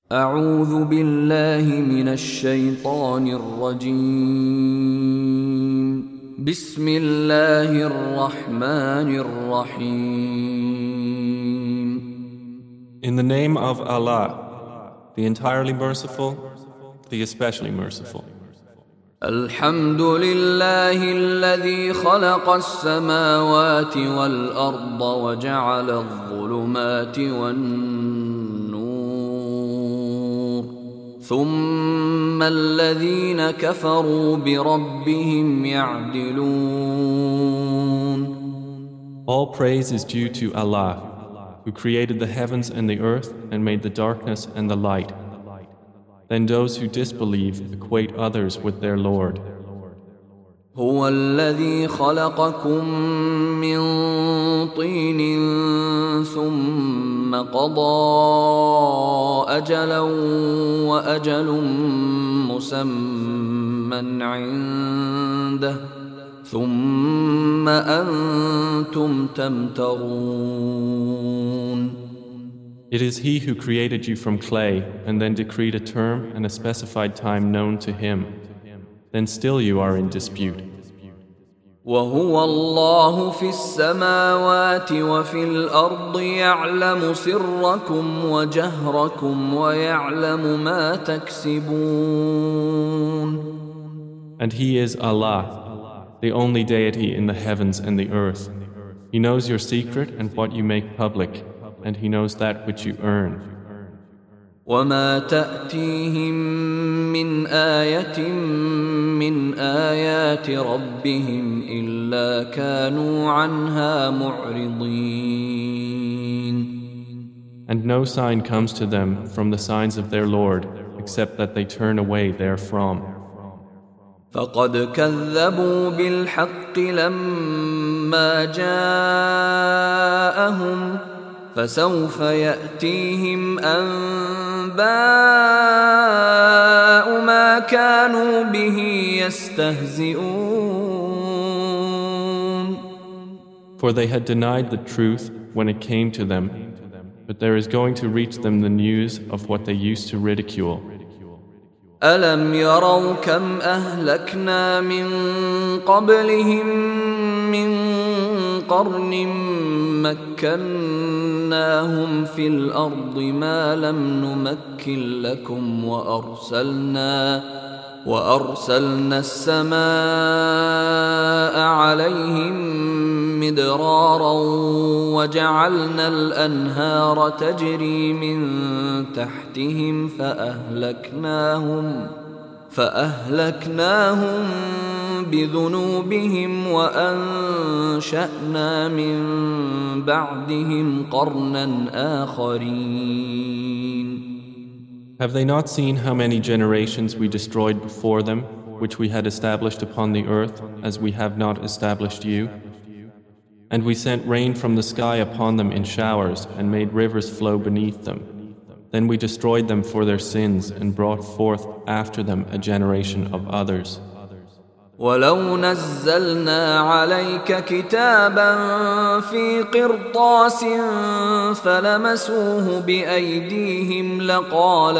أعوذ بالله من الشيطان الرجيم بسم الله الرحمن الرحيم In the name of Allah, the entirely merciful, the especially merciful. الحمد لله الذي خلق السماوات والأرض وجعل الظلمات والنور ثم الذين كفروا بربهم يعدلون. All praise is due to Allah, who created the heavens and the earth and made the darkness and the light. Then those who disbelieve equate others with their Lord. هو الذي خلقكم من طين ثم قضى أجلا وأجل مسمى عنده ثم أنتم تمترون. It is He who created you from clay and then decreed a term and a specified time known to Him. Then still you are in dispute. وهو الله في السماوات وفي الأرض يعلم سركم وجهركم ويعلم ما تكسبون. And He is Allah, the only deity in the heavens and the earth. He knows your secret and what you make public, and He knows that which you earn. وما تأتيهم من آية من آيات ربهم إلا كانوا عنها معرضين. And no sign comes to them from the signs of their Lord except that they turn away therefrom. فقد كذبوا بالحق لما جاءهم فسوف يأتيهم أنباء ما كانوا به يستهزئون. For they had denied the truth when it came to them, but there is going to reach them the news of what they used to ridicule. ألم يروا كم أهلكنا من قبلهم من قرن مكناهم في الأرض ما لم نمكن لكم وأرسلنا السماء عليهم مدرارا وجعلنا الأنهار تجري من تحتهم فأهلكناهم بذنوبهم وأنشأنا من بعدهم قرنا آخرين. Have they not seen how many generations we destroyed before them, which we had established upon the earth, as we have not established you? And we sent rain from the sky upon them in showers, and made rivers flow beneath them. Then we destroyed them for their sins, and brought forth after them a generation of others. ولو نزلنا عليك كتابا في قرطاس فلمسوه بأيديهم لقال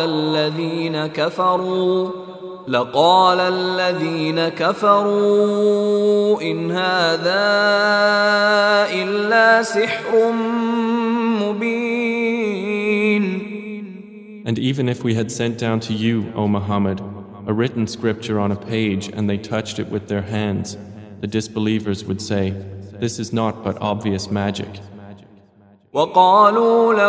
الذين كفروا إن هذا إلا سحر مبين. And even if we had sent down to you, O Muhammad, a written scripture on a page and they touched it with their hands, the disbelievers would say, this is not but obvious magic. وقالوا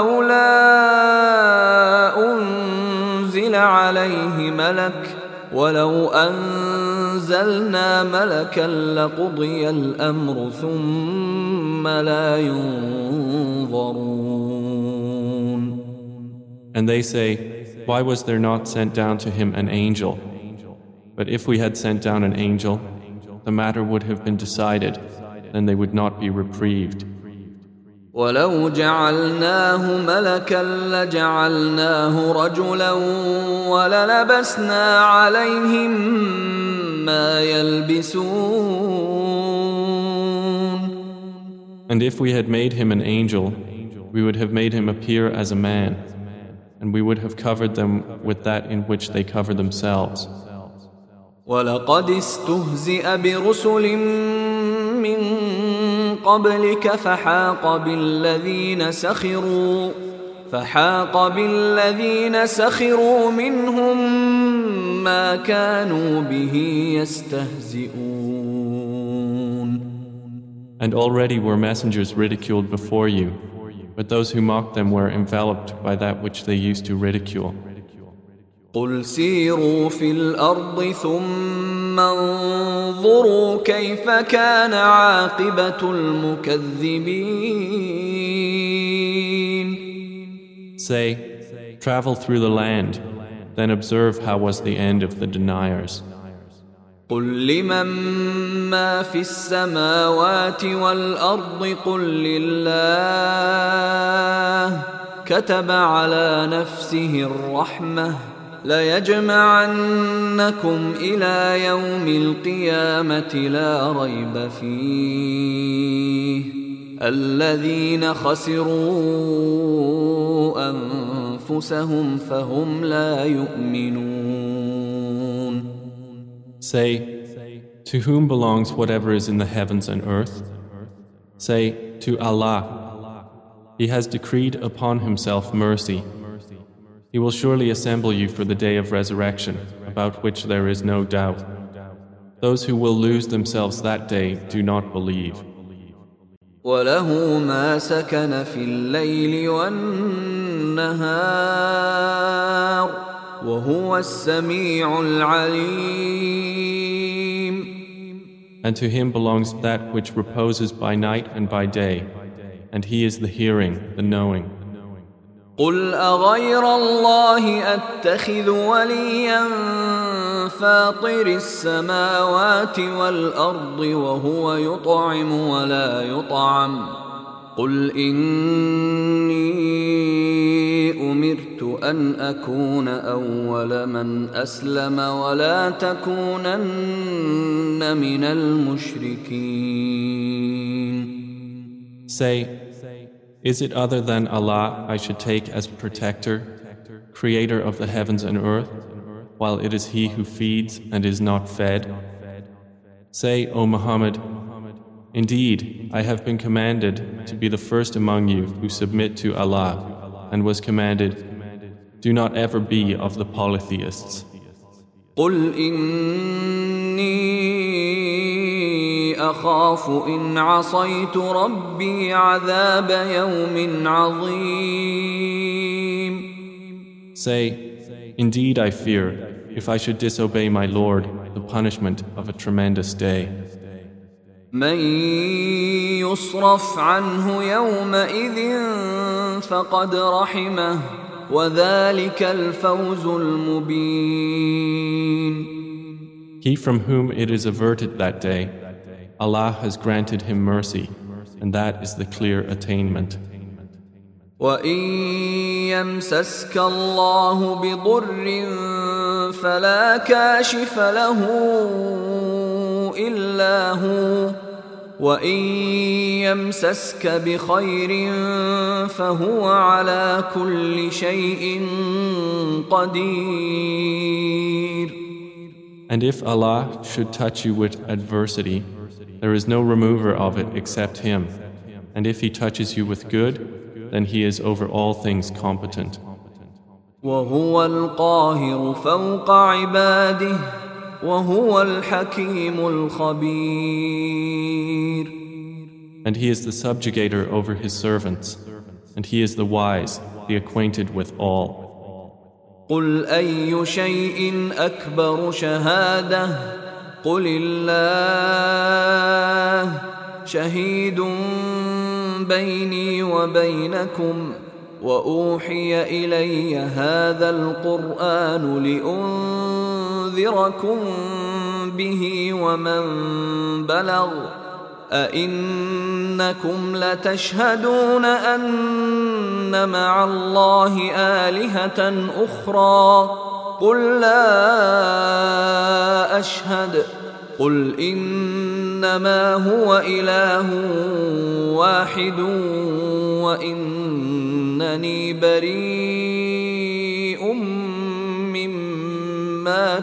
لولا أنزل عليه ملك ولو أنزلنا ملكا لقضي الأمر ثم لا ينظرون. And they say, why was there not sent down to him an angel? But if we had sent down an angel, the matter would have been decided, then they would not be reprieved. ولو جعلناه ملكا لجعلناه رجلا وللبسنا عليهم ما يلبسون. And if we had made him an angel, we would have made him appear as a man. and we would have covered them with that in which they cover themselves. وَلَقَدِ اسْتُهْزِئَ بِرُسُلٍ مِّن قَبْلِكَ فحاق بالذين سخروا منهم ما كانوا به يستهزئون. And already were messengers ridiculed before you, but those who mocked them were enveloped by that which they used to ridicule. قُلْ سِيرُوا فِي الْأَرْضِ ثُمَّ انظُرُوا كَيْفَ كَانَ عَاقِبَةُ الْمُكَذِّبِينَ. Say, travel through the land, then observe how was the end of the deniers. قُلْ لِمَن مَّا فِي السَّمَاوَاتِ وَالْأَرْضِ قُل لِّلَّهِ كَتَبَ عَلَى نَفْسِهِ الرَّحْمَةَ لَيَجْمَعَنَّكُمْ إِلَى يَوْمِ الْقِيَامَةِ لَا رَيْبَ فِيهِ الَّذِينَ خَسِرُوا أَنفُسَهُمْ فَهُمْ لَا يُؤْمِنُونَ. Say, to whom belongs whatever is in the heavens and earth? Say, to Allah. He has decreed upon Himself mercy. He will surely assemble you for the day of resurrection, about which there is no doubt. Those who will lose themselves that day do not believe. وَلَهُ مَا سَكَنَ فِي اللَّيْلِ وَالنَّهَارِ وَهُوَ السَّمِيعُ الْعَلِيمُ. And to Him belongs that which reposes by night and by day, and He is the hearing, the knowing. قُلْ أَغَيْرَ اللَّهِ أَتَّخِذُ وَلِيًّا فَاطِرِ السَّمَاوَاتِ وَالْأَرْضِ وَهُوَ يُطْعِمُ وَلَا يُطْعَمُ قُلْ إِنِّي أُمِرْتُ أَنْ أَكُونَ أَوَّلَ مَنْ أَسْلَمَ وَلَا تَكُونَنَّ مِنَ الْمُشْرِكِينَ. Say, is it other than Allah I should take as protector, creator of the heavens and earth, while it is He who feeds and is not fed? Say, O Muhammad, indeed, I have been commanded to be the first among you who submit to Allah, and was commanded, do not ever be of the polytheists. قُلْ إِنِّي أَخَافُ إِنْ عَصَيْتُ رَبِّي عَذَابَ يَوْمٍ عَظِيمٍ. Say, indeed I fear, if I should disobey my Lord, the punishment of a tremendous day. مَنْ يُصْرَفْ عَنْهُ يَوْمَئِذٍ فَقَدْ رَحِمَهُ وَذَلِكَ الْفَوْزُ الْمُبِينُ. He from whom it is averted that day, Allah has granted him mercy, and that is the clear attainment. وَإِن يَمْسَسْكَ اللَّهُ بِضُرٍّ فَلَا كَاشِفَ لَهُ إِلَّا هُوَ وَإِن يَمْسَسْكَ بِخَيْرٍ فَهُوَ عَلَى كُلِّ شَيْءٍ قَدِيرٌ. And if Allah should touch you with adversity, there is no remover of it except Him. And if He touches you with good, then He is over all things competent. وَهُوَ الْقَاهِرُ فَوْقَ عِبَادِهِ وَهُوَ الْحَكِيمُ الْخَبِيرُ. And He is the subjugator over His servants, and He is the wise, the acquainted with all. قُلْ أَيُّ شَيْءٍ أَكْبَرُ شَهَادَةً قُلِ اللَّهُ شَهِيدٌ بَيْنِي وَبَيْنَكُمْ وَأُوحِيَ إِلَيَّ هَذَا الْقُرْآنُ لِأُنذِرَكُم بِهِ وَمَن بَلَغَ أَئِنَّكُمْ لَتَشْهَدُونَ أَنَّ مَعَ اللَّهِ آلِهَةً أُخْرَى قُل لَّا أَشْهَدُ قُلْ إِنَّمَا هُوَ إِلَٰهٌ وَاحِدٌ وَإِنَّنِي بَرِيءٌ ما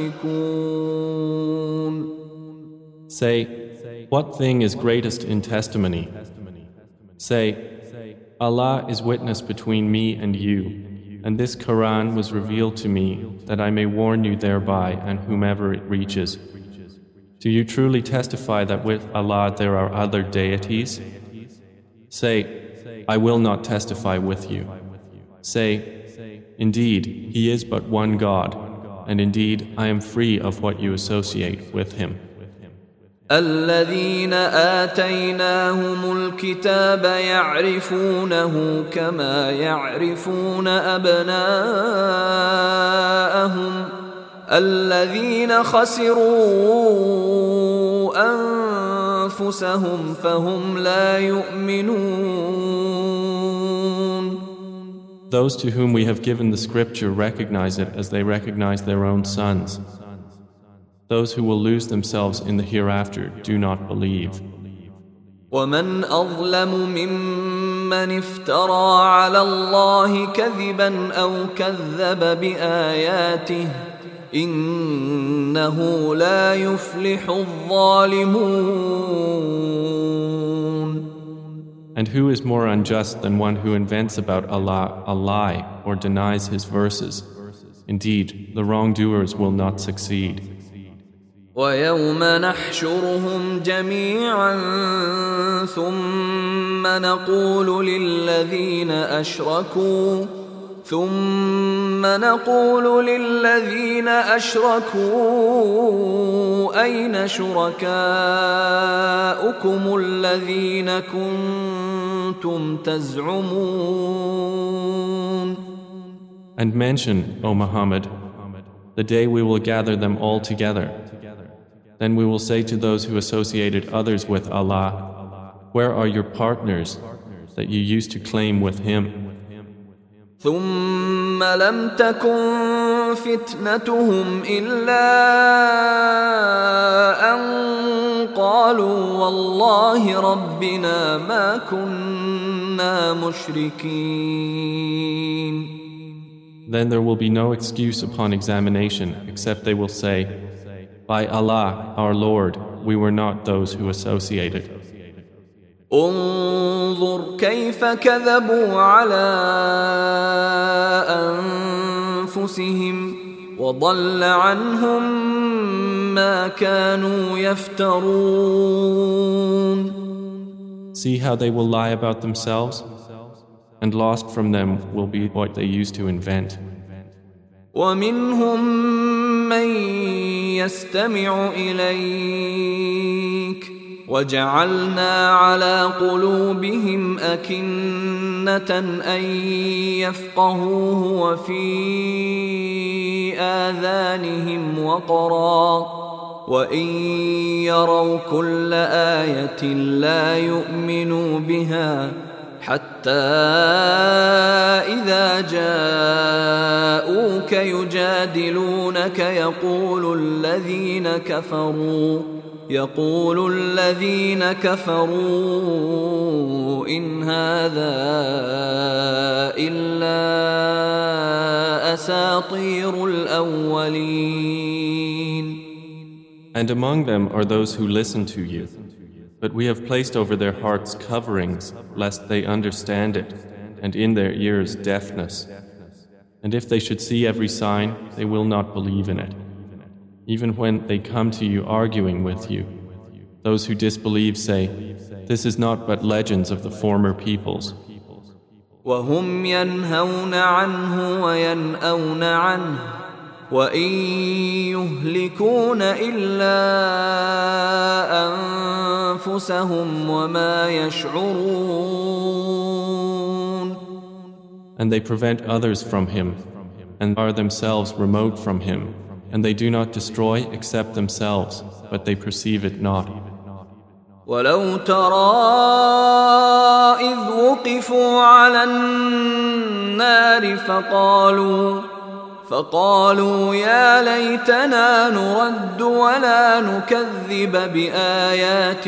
تشركون. Say, what thing is greatest in testimony? Say, Allah is witness between me and you, and this Quran was revealed to me that I may warn you thereby and whomever it reaches. Do you truly testify that with Allah there are other deities? Say, I will not testify with you. Say, indeed, He is but one God, and indeed I am free of what you associate with Him. الذين آتيناهم الكتاب يعرفونه كما يعرفون أبناءهم الذين خسروا أنفسهم فهم لا يؤمنون. Those to whom we have given the scripture recognize it as they recognize their own sons. Those who will lose themselves in the hereafter do not believe. ومن أظلم ممن افترى على الله كذبا أو كذب بآياته إنه لا يفلح الظالمون. And who is more unjust than one who invents about Allah a lie or denies His verses? Indeed, the wrongdoers will not succeed. ويوم نحشرهم جميعا ثم نقول للذين أشركوا أين شركاؤكم الذين كنتم تزعمون. And mention, O Muhammad, the day we will gather them all together. Then we will say to those who associated others with Allah, where are your partners that you used to claim with Him? ثم لم تكن فتنتهم إلا أن قالوا والله ربنا ما كنا مشركين. Then there will be no excuse upon examination except they will say, by Allah, our Lord, we were not those who associated. انظر كيف كذبوا على أنفسهم وضل عنهم ما كانوا يفترون. See how they will lie about themselves, and lost from them will be what they used to invent. ومنهم من يستمع إليك وجعلنا على قلوبهم أكنة أن يفقهوه وفي آذانهم وقرا وإن يروا كل آية لا يؤمنوا بها حتى إذا جاءوك يجادلونك يقول الذين كفروا إن هذا إلا أساطير الأولين. And among them are those who listen to you, but we have placed over their hearts coverings lest they understand it, and in their ears deafness. And if they should see every sign, they will not believe in it. Even when they come to you arguing with you, those who disbelieve say, this is not but legends of the former peoples. وهم ينهون عنه وينأون عنه وإن يهلكون إلا أنفسهم وما يشعرون. And they prevent others from him and are themselves remote from him, and they do not destroy except themselves, but they perceive it not. ولو ترى إذ وقفوا على النار فقالوا يا ليتنا نرد ولا نكذب بآيات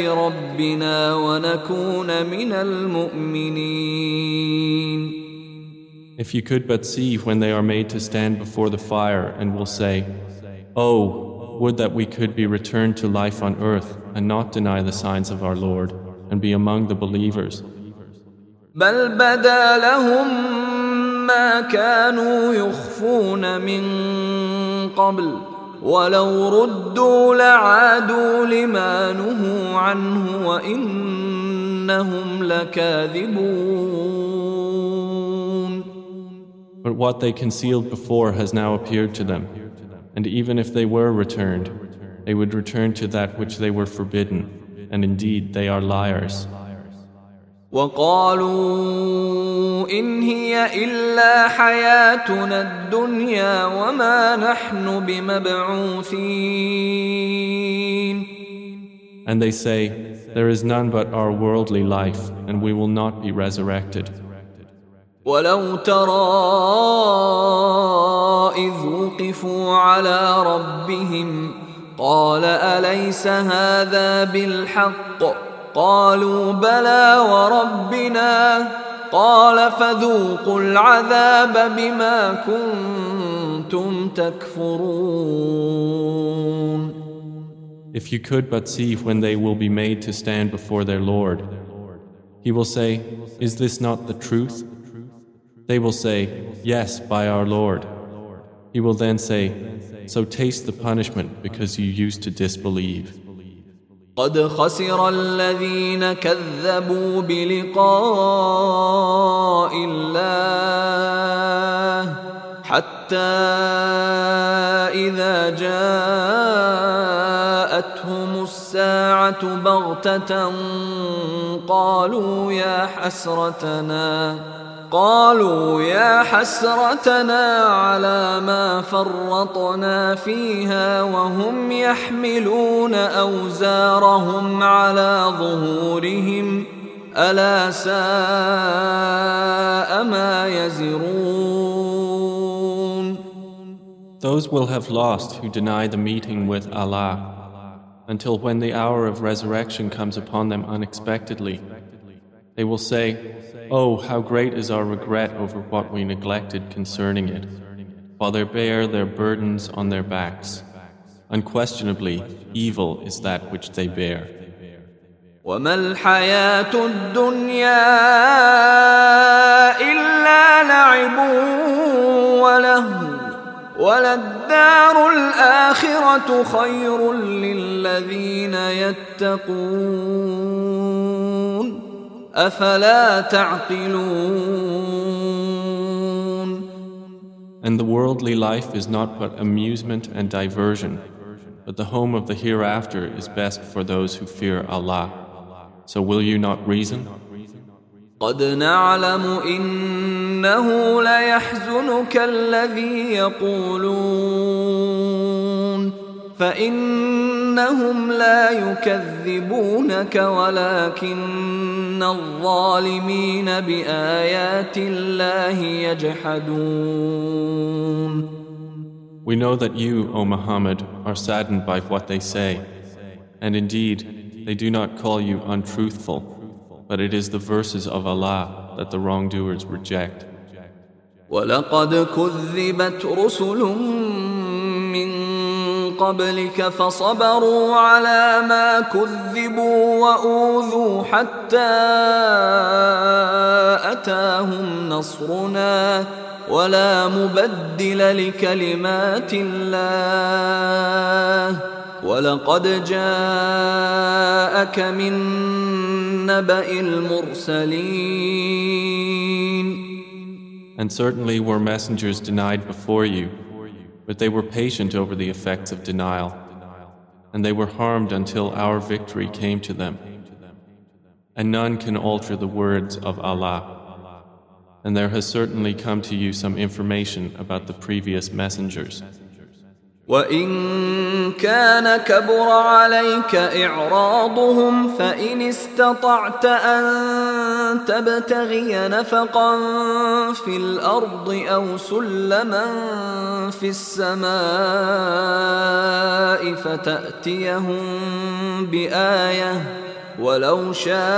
ربنا ونكون من المؤمنين. If you could but see when they are made to stand before the fire and will say, "Oh, would that we could be returned to life on earth and not deny the signs of our Lord and be among the believers." بل بدا لهم ما كانوا يخفون من قبل ولو ردوا لعادوا لما نهوا عنه وإنهم لكاذبون. But what they concealed before has now appeared to them, and even if they were returned, they would return to that which they were forbidden, and indeed they are liars. وقالوا إن هي إلا حياتنا الدنيا وما نحن بمبعوثين. And they say, there is none but our worldly life, and we will not be resurrected. ولو ترى إذ وقفوا على ربهم قال أليس هذا بالحق قالوا بلى وربنا قال فذوقوا العذاب بما كنتم تكفرون. If you could but see when they will be made to stand before their Lord, He will say, "Is this not the truth?" They will say, "Yes, by our Lord." He will then say, "So taste the punishment because you used to disbelieve." قد خسر الذين كذبوا بلقاء الله حتى إذا جاءتهم الساعة بغتة قالوا يا حسرتنا على ما فرطنا فيها وهم يحملون أوزارهم على ظهورهم ألا ساء ما يزرون. Those will have lost who deny the meeting with Allah, until when the hour of resurrection comes upon them unexpectedly, they will say, "Oh, how great is our regret over what we neglected concerning it," while they bear their burdens on their backs. Unquestionably, evil is that which they bear. وَمَا الْحَيَاةُ الدُّنْيَا إِلَّا لَعِبٌ وَلَهْوٌ وَلَلدَّارُ الْآخِرَةُ خَيْرٌ لِّلَّذِينَ يَتَّقُونَ أَفَلَا تَعْقِلُونَ. And the worldly life is not but amusement and diversion, but the home of the hereafter is best for those who fear Allah. So will you not reason? قد نعلم إنه ليحزنك الذي يقولون فإنهم لا يكذبونك ولكن الظالمين بآيات الله يجحدون. We know that you, O Muhammad, are saddened by what they say, and indeed they do not call you untruthful, but it is the verses of Allah that the wrongdoers reject. وَلَقَدْ كُذِّبَتْ رُسُلٌ مِّن قَبْلِكَ فَصَبَرُوا عَلَى مَا كُذِّبُوا وَأُوذُوا حَتَّى أَتَاهُمْ نَصْرُنَا وَلَا مُبَدِّلَ لِكَلِمَاتِ اللَّهِ وَلَقَدْ جَاءَكَ مِن نَّبَإِ الْمُرْسَلِينَ. And certainly were messengers denied before you, but they were patient over the effects of denial, and they were harmed until our victory came to them. And none can alter the words of Allah. And there has certainly come to you some information about the previous messengers. وَإِن كَانَ كَبُرَ عَلَيْكَ إِعْرَاضُهُمْ فَإِنِ اسْتَطَعْتَ أَن تَبْتَغِيَ نَفَقًا فِي الْأَرْضِ أَوْ سُلَّمًا فِي السَّمَاءِ فَتَأْتِيَهُم بِآيَةٍ ولو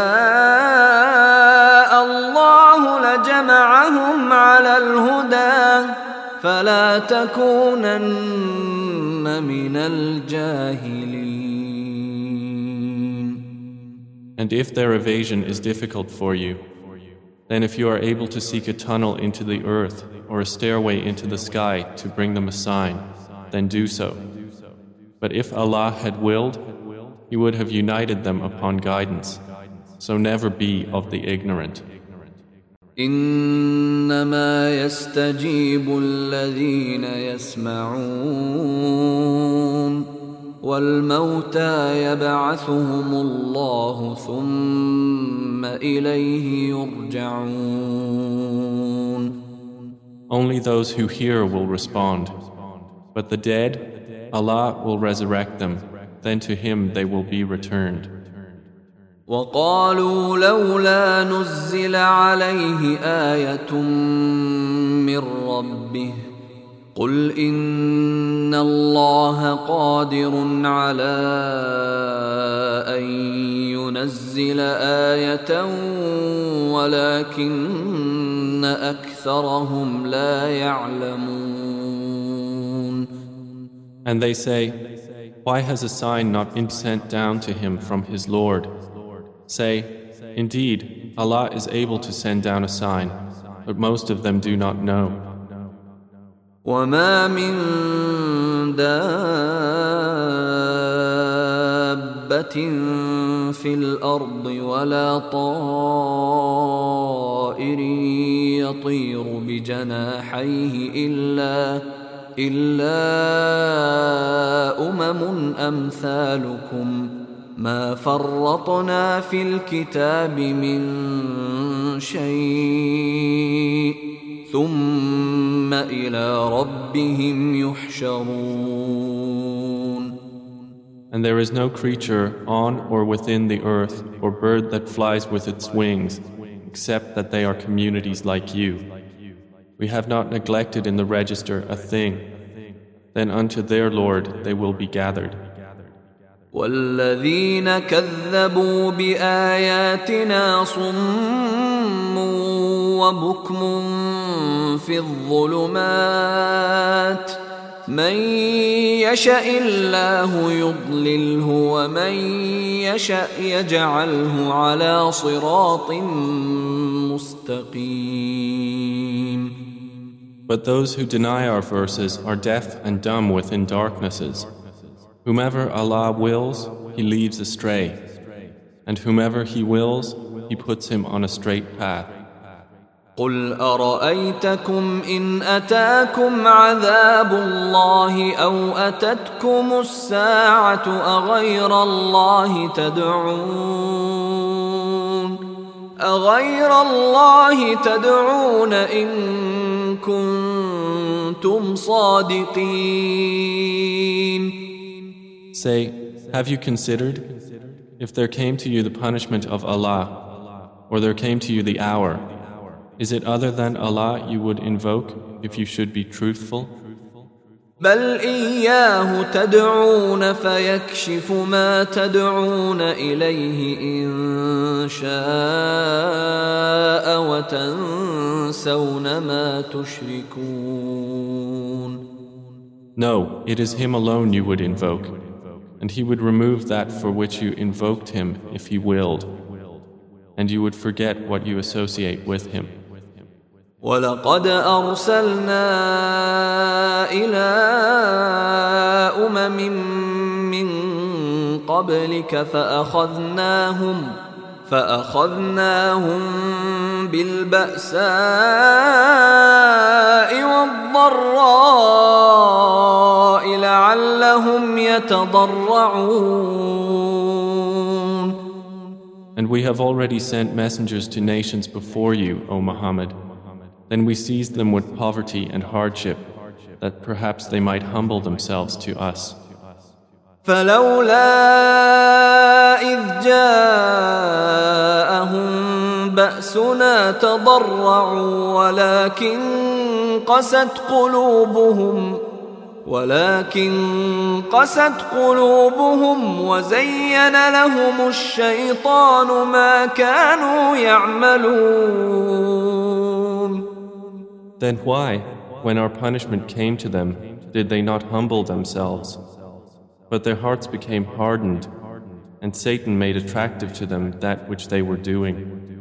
شاء الله لجمعهم على الهدى فلا تكونن من الجاهلين. And if their evasion is difficult for you, then if you are able to seek a tunnel into the earth or a stairway into the sky to bring them a sign, then do so. But if Allah had willed, He would have united them upon guidance. So never be of the ignorant. إنما يستجيب الذين يسمعون والموتى يبعثهم الله ثم إليه يرجعون. Only those who hear will respond, but the dead, Allah will resurrect them, then to Him they will be returned. وقالوا لولا نزل عليه آية من ربه قل إن الله قادر على أن ينزل آية ولكن أكثرهم لا يعلمون. And they say, why has a sign not been sent down to him from his Lord? Say, indeed, Allah is able to send down a sign, but most of them do not know. وما من دابة في الأرض ولا طائر يطير بجناحيه إلا أمم أمثالكم ما فرطنا في الكتاب من شيء ثم إلى ربهم يحشرون. And there is no creature on or within the earth or bird that flies with its wings, except that they are communities like you. We have not neglected in the register a thing. Then unto their Lord they will be gathered. والذين كذبوا بآياتنا صم وبكم في الظلمات من يشاء الله يضلله ومن يشاء يجعله على صراط مستقيم. But those who deny our verses are deaf and dumb within darknesses. Whomever Allah wills, He leaves astray, and whomever He wills, He puts him on a straight path. قل أرأيتكم إن أتاكم عذاب الله أو أتتكم الساعة أغير الله تدعون إن كنتم صادقين. Say, have you considered, if there came to you the punishment of Allah, or there came to you the hour, is it other than Allah you would invoke if you should be truthful? بل إياه تدعون فيكشف ما تدعون إليه إن شاء وتنسون ما تشركون. No, it is Him alone you would invoke, and He would remove that for which you invoked Him if He willed, and you would forget what you associate with Him. وَلَقَدْ أَرْسَلْنَا إِلَىٰ أُمَمٍ مِّن قَبْلِكَ فَأَخَذْنَاهُم بِالْبَأْسَاءِ وَالضَّرَّاءِ لَعَلَّهُمْ يَتَضَرَّعُونَ. And we have already sent messengers to nations before you, O Muhammad. Then we seized them with poverty and hardship, that perhaps they might humble themselves to us. فلولا إذ جاءهم بأسنا تضرعوا ولكن قست قلوبهم وزين لهم الشيطان ما كانوا يعملون. Then why, when our punishment came to them, did they not humble themselves? But their hearts became hardened, and Satan made attractive to them that which they were doing.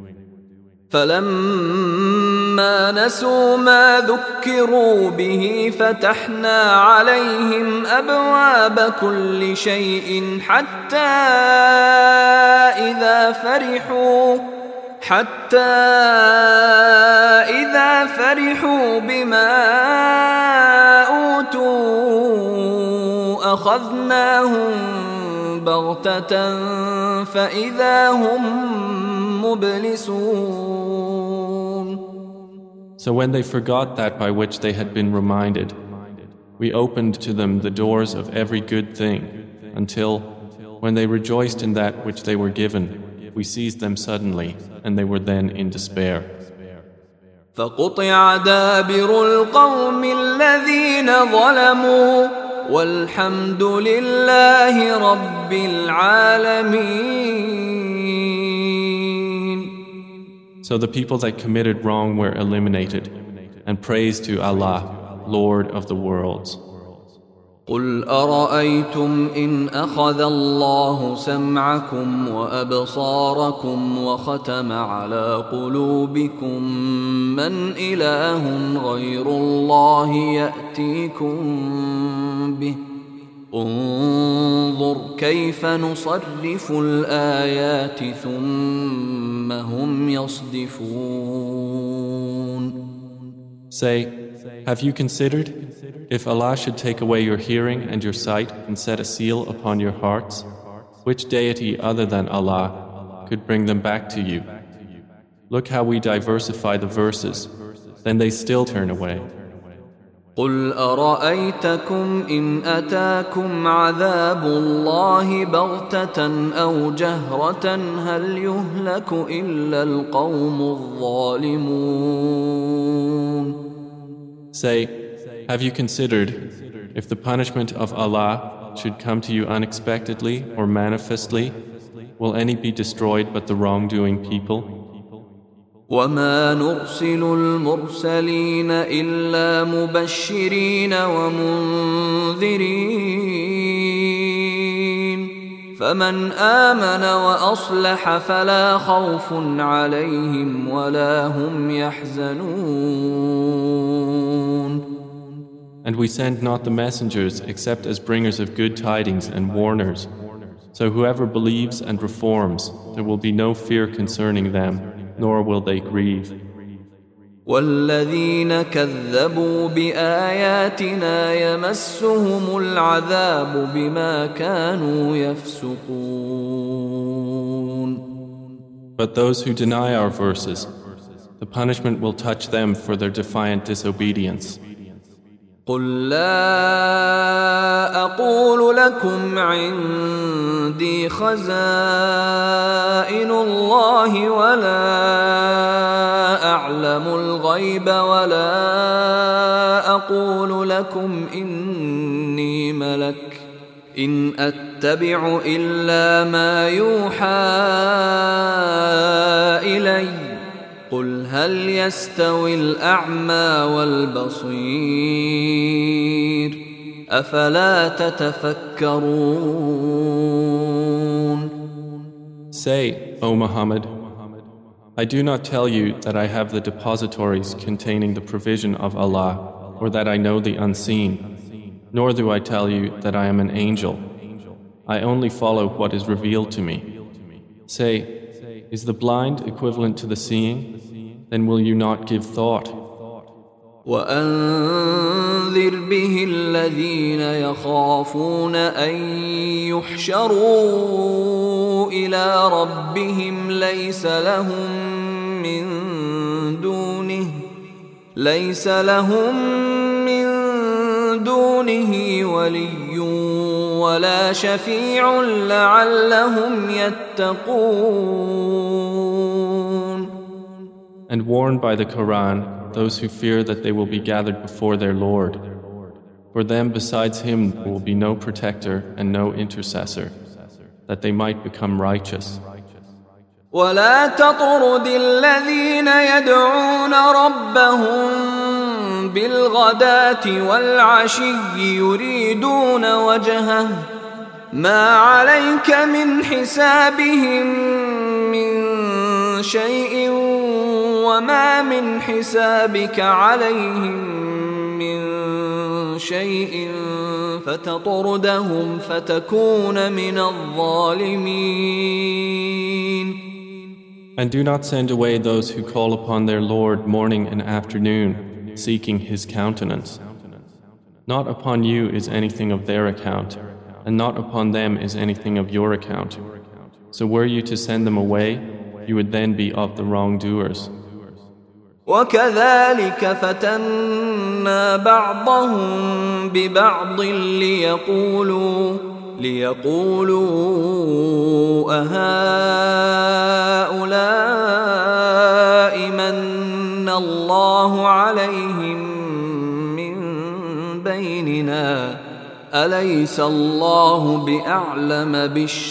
فلما نسوا ما ذكروا به فتحنا عليهم أبواب كل شيء حتى إذا فرحوا بما أوتوا أخذناهم بغتة فإذا هم مبلسون. So when they forgot that by which they had been reminded, we opened to them the doors of every good thing, until, when they rejoiced in that which they were given, we seized them suddenly, and they were then in despair. فقطع دابر القوم الذين ظلموا والحمد لله رب العالمين. So the people that committed wrong were eliminated, and praise to Allah, Lord of the worlds. قل أرأيتم إن أخذ الله سمعكم وأبصاركم وختم على قلوبكم من إله غير الله يأتيكم به انظر كيف نصرف الآيات ثم هم يصدفون. Say, have you considered, if Allah should take away your hearing and your sight and set a seal upon your hearts, which deity other than Allah could bring them back to you? Look how we diversify the verses, then they still turn away. قل أرأيتكم إن أتاكم عذاب الله بغتة أو جهرة هل يهلك إلا القوم الظالمون. Say, have you considered, if the punishment of Allah should come to you unexpectedly or manifestly, will any be destroyed but the wrongdoing people? وما نرسل المرسلين إلا مبشرين ومنذرين فمن آمن وأصلح فلا خوف عليهم ولا هم يحزنون. And we send not the messengers except as bringers of good tidings and warners. So whoever believes and reforms, there will be no fear concerning them, nor will they grieve. والذين كذبوا بآياتنا يمسهم العذاب بما كانوا يفسقون. But those who deny our verses, the punishment will touch them for their defiant disobedience. قل لا أقول لكم عندي خزائن الله ولا أعلم الغيب ولا أقول لكم إني ملك إن أتبع إلا ما يوحى إلي قل هل يستوي الأعمى والبصير أفلا تتفكرون. Say, O Muhammad, I do not tell you that I have the depositories containing the provision of Allah or that I know the unseen, nor do I tell you that I am an angel. I only follow what is revealed to me. Say, is the blind equivalent to the seeing? Then will you not give thought? وأنذر به الذين يخافون أن يحشروا إلى ربهم ليس لهم من دونه ولي ولا شفيع لعلهم يتقون. And warn by the Quran those who fear that they will be gathered before their Lord. For them besides him will be no protector and no intercessor, that they might become righteous. ولا تطرد الذين يدعون ربهم بالغداة والعشي يريدون وجهه ما عليك من حسابهم من شيء وما من حسابك عليهم من شيء فتطردهم فتكون من الظالمين. And do not send away those who call upon their Lord morning and afternoon, seeking His countenance. Not upon you is anything of their account, and not upon them is anything of your account. So were you to send them away, you would then be of the wrongdoers. وكذلك فتنا بعضهم ببعض ليقولوا أهؤلاء من الله عليهم من بيننا أليس الله بأعلم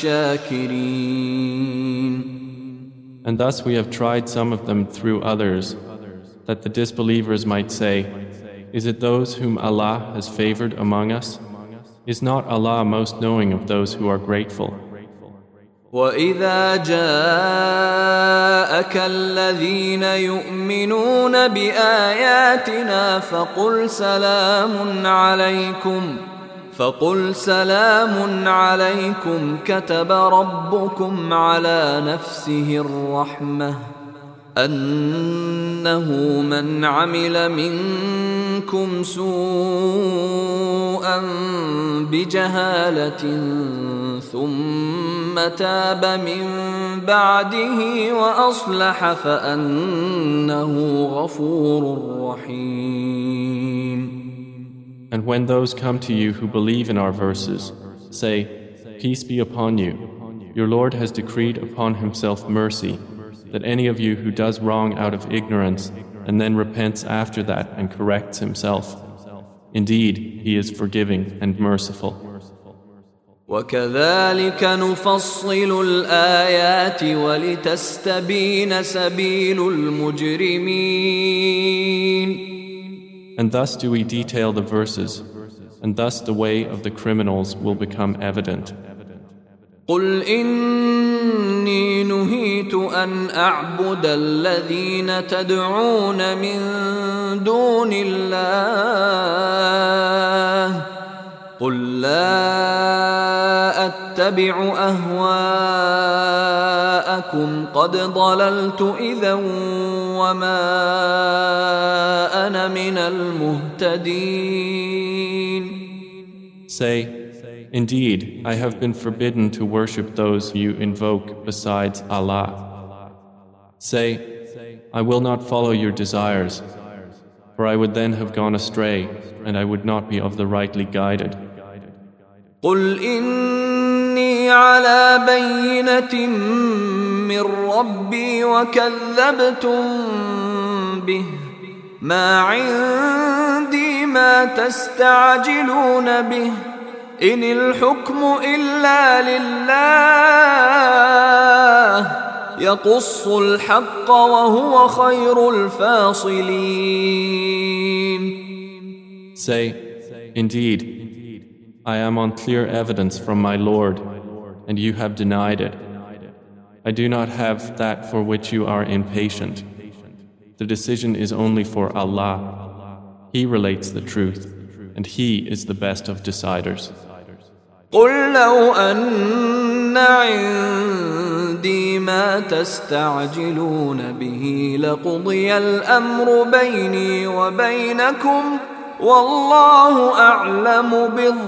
بالشاكرين. And thus we have tried some of them through others, that the disbelievers might say, is it those whom Allah has favored among us? Is not Allah most knowing of those who are grateful? وَإِذَا جَاءَكَ الَّذِينَ يُؤْمِنُونَ بِآيَاتِنَا فقل سلام عليكم كتب ربكم على نفسه الرحمة أنه من عمل منكم سوءا بجهالة ثم تاب من بعده وأصلح فأنه غفور رحيم. And when those come to you who believe in our verses, say, peace be upon you. Your Lord has decreed upon himself mercy, that any of you who does wrong out of ignorance and then repents after that and corrects himself. Indeed, he is forgiving and merciful. وَكَذَلِكَ نُفَصِّلُ الْآيَاتِ وَلِتَسْتَبِينَ سَبِيلُ الْمُجْرِمِينَ. And thus do we detail the verses, and thus the way of the criminals will become evident. قُلْ إِنِّي نُهِيتُ أَنْ أَعْبُدَ الَّذِينَ تَدْعُونَ مِن دُونِ اللَّهِ قُلْ لَا أَتَّبِعُ أَهْوَاءَكُمْ قَدْ ضَلَلْتُ إِذًا وَمَا أَنَا مِنَ الْمُهْتَدِينَ. Say, indeed, I have been forbidden to worship those you invoke besides Allah. Say, I will not follow your desires, for I would then have gone astray, and I would not be of the rightly guided. قُلْ إِنِّي عَلَى بَيِّنَةٍ مِّن رَّبِّي وَكَذَّبْتُم بِهِ مَا عِندِي مَا تَسْتَعْجِلُونَ بِهِ إِنِ الْحُكْمُ إِلَّا لِلَّهِ يَقُصُّ الْحَقَّ وَهُوَ خَيْرُ الْفَاصِلِينَ. Say, indeed, I am on clear evidence from my Lord, and you have denied it. I do not have that for which you are impatient. The decision is only for Allah. He relates the truth, and He is the best of deciders. قُلْ لَوْ أَنَّ عِندِي مَا تَسْتَعْجِلُونَ بِهِ لَقُضِيَ الْأَمْرُ بَيْنِي وَبَيْنَكُمْ وَاللَّهُ أَعْلَمُ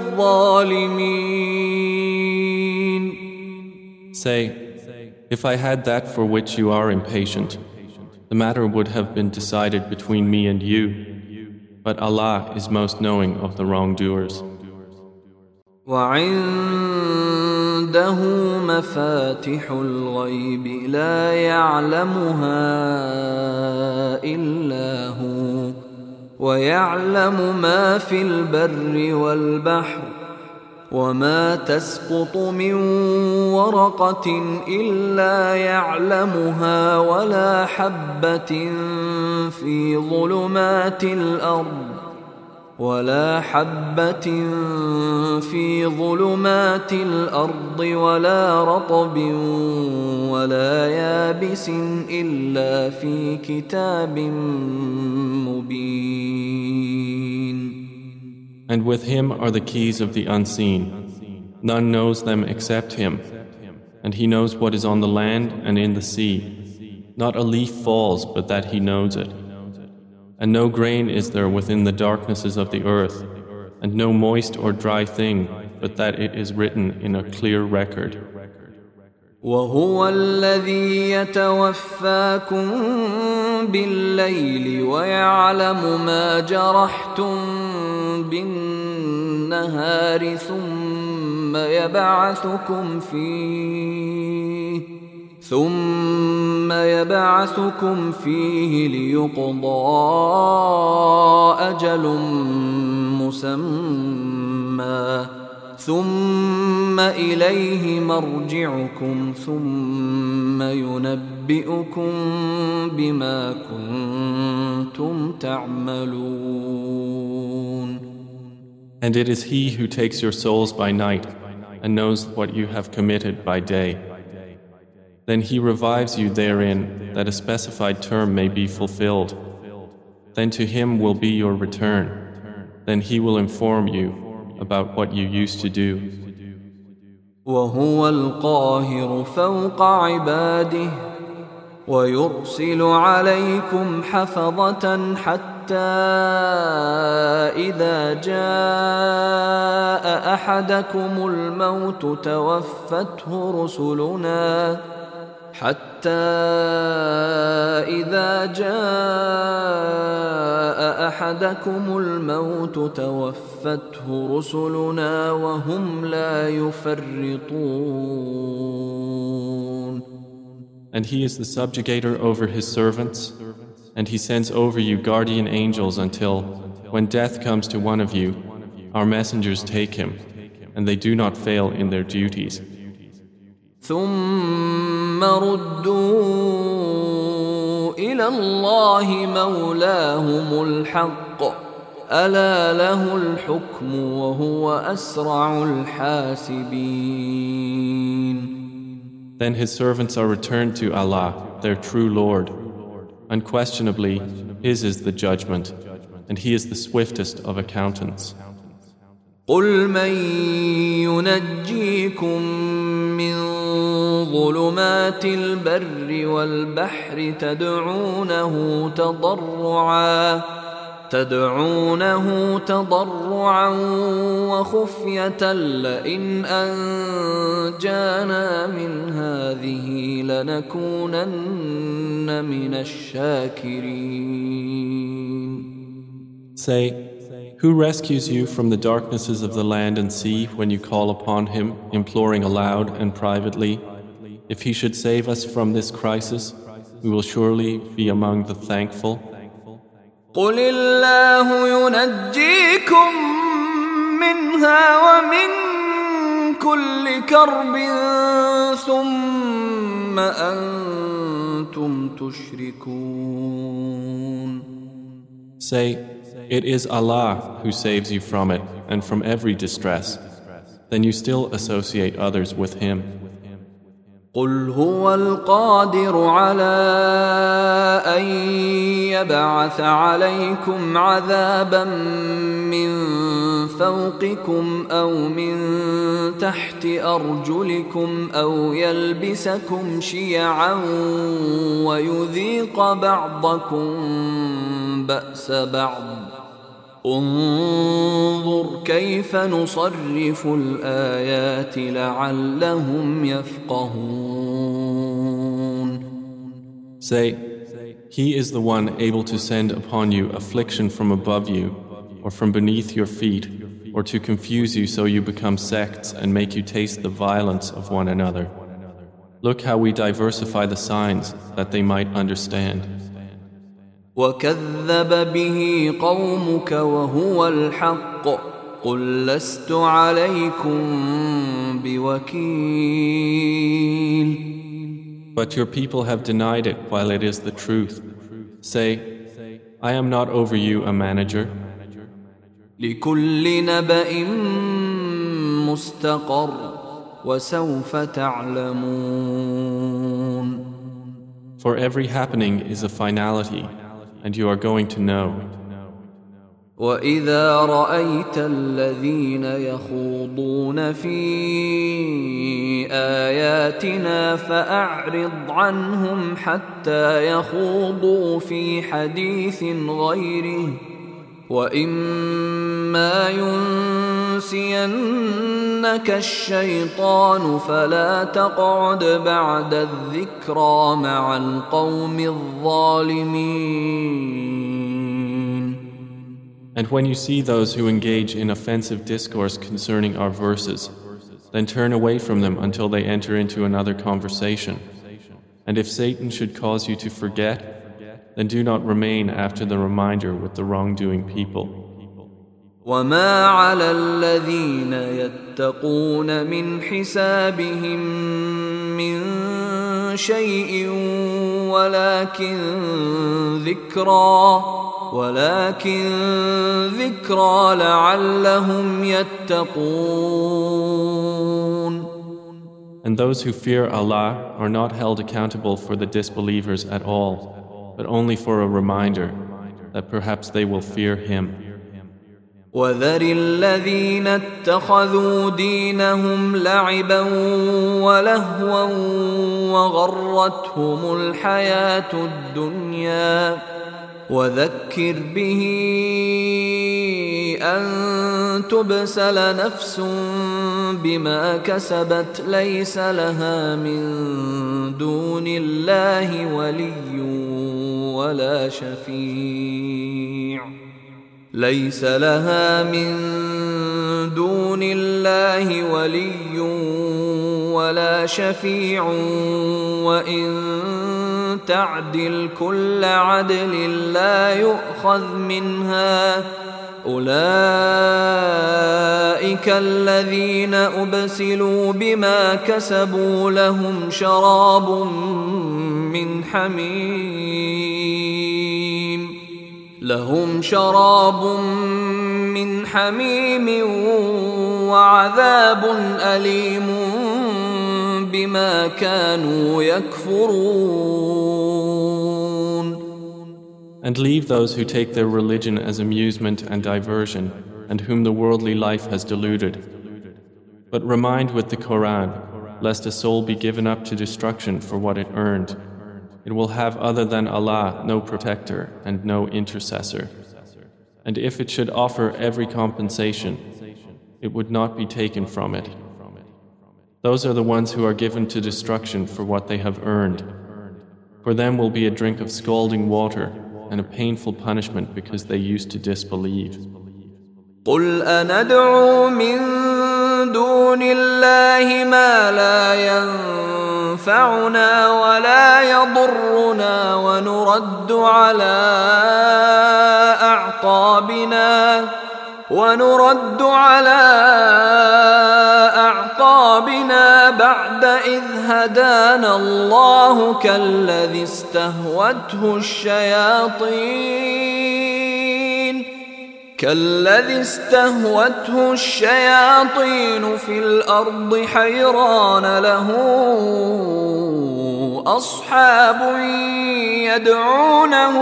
بِالظَّالِمِينَ. Say, if I had that for which you are impatient, the matter would have been decided between me and you, but Allah is most knowing of the wrongdoers. وعنده مفاتح الغيب لا يعلمها إلا هو ويعلم ما في البر والبحر وما تسقط من ورقة إلا يعلمها ولا حبة في ظلمات الأرض ولا رطب ولا يابس إلا في كتاب مبين. And with him are the keys of the unseen. None knows them except him. And he knows what is on the land and in the sea. Not a leaf falls but that he knows it. And no grain is there within the darknesses of the earth, and no moist or dry thing but that it is written in a clear record. وهو الذي يتوفاكم بالليل ويعلم ما جرحتم بالنهار ثم يبعثكم فيه ليقضى أجل مسمى ثم إليه مرجعكم ثم ينبئكم بما كنتم تعملون. And it is he who takes your souls by night and knows what you have committed by day. Then he revives you therein that a specified term may be fulfilled. Then to him will be your return. Then he will inform you about what you used to do. وهو القاهر فوق عباده ويرسل عليكم حفظة حتى إذا جاء أحدكم الموت توفته رسلنا وهم لا يفرطون. And he is the subjugator over his servants, and he sends over you guardian angels until, when death comes to one of you, our messengers take him, and they do not fail in their duties. ثم ردوا إلى الله مولاهم الحق ألا له الحكم وهو أسرع الحاسبين. Then his servants are returned to Allah, their true Lord. Unquestionably, his is the judgment, and he is the swiftest of accountants. قل من ينجيكم من ظلمات البر والبحر تدعونه تضرعا وخفية لئن أنجانا من هذه لنكونن من الشاكرين. Say, who rescues you from the darknesses of the land and sea when you call upon him, imploring aloud and privately? If he should save us from this crisis, we will surely be among the thankful. قل الله ينجيكم منها ومن كل كرب ثم أنتم تشركون. Say, it is Allah who saves you from it and from every distress. Then you still associate others with him. قل هو القادر على أن يبعث عليكم عذابا من فوقكم أو من تحت أرجلكم أو يلبسكم شيعا ويذيق بعضكم بأس بعض. انظر كيف نصرف الآيات لعلهم يفقهون. Say, he is the one able to send upon you affliction from above you or from beneath your feet, or to confuse you so you become sects and make you taste the violence of one another. Look how we diversify the signs that they might understand. وكذب به قومك وهو الحق قل لست عليكم بوكيل. But your people have denied it while it is the truth. Say, I am not over you a manager. لكل نبأ مستقر وسوف تعلمون. For every happening is a finality, and you are going to know. وإذا رأيت الذين يخوضون في آياتنا فأعرض عنهم حتى يخوضوا في حديث غيره وإما ينسينك الشيطان فلا تقعد بعد الذكرى مع القوم الظالمين. And when you see those who engage in offensive discourse concerning our verses, then turn away from them until they enter into another conversation. And if Satan should cause you to forget, then do not remain after the reminder with the wrongdoing people. وما على الذين يتقون من حسابهم من شيء ولكن ذكرى لعلهم يتقون. And those who fear Allah are not held accountable for the disbelievers at all, but only for a reminder that perhaps they will fear Him. وذر الذين اتخذوا دينهم لعبا ولهوا وغرتهم الحياة الدنيا وذكر به أن تبسل نفس بما كسبت ليس لها من دون الله ولي ولا شفيع وإن تعدل كل عدل لا يؤخذ منها أولئك الذين أبسلوا بما كسبوا لهم شراب من حميم وعذاب أليم بما كانوا يكفرون. And leave those who take their religion as amusement and diversion, and whom the worldly life has deluded. But remind with the Quran, lest a soul be given up to destruction for what it earned. It will have other than Allah no protector and no intercessor. And if it should offer every compensation, it would not be taken from it. Those are the ones who are given to destruction for what they have earned. For them will be a drink of scalding water and a painful punishment because they used to disbelieve. قل أندعو من دون الله ما لا ينفعنا ولا يضرنا ونرد على أعقابنا بعد إذ هدانا الله كالذي استهوته الشياطين في الأرض حيران له أصحاب يدعونه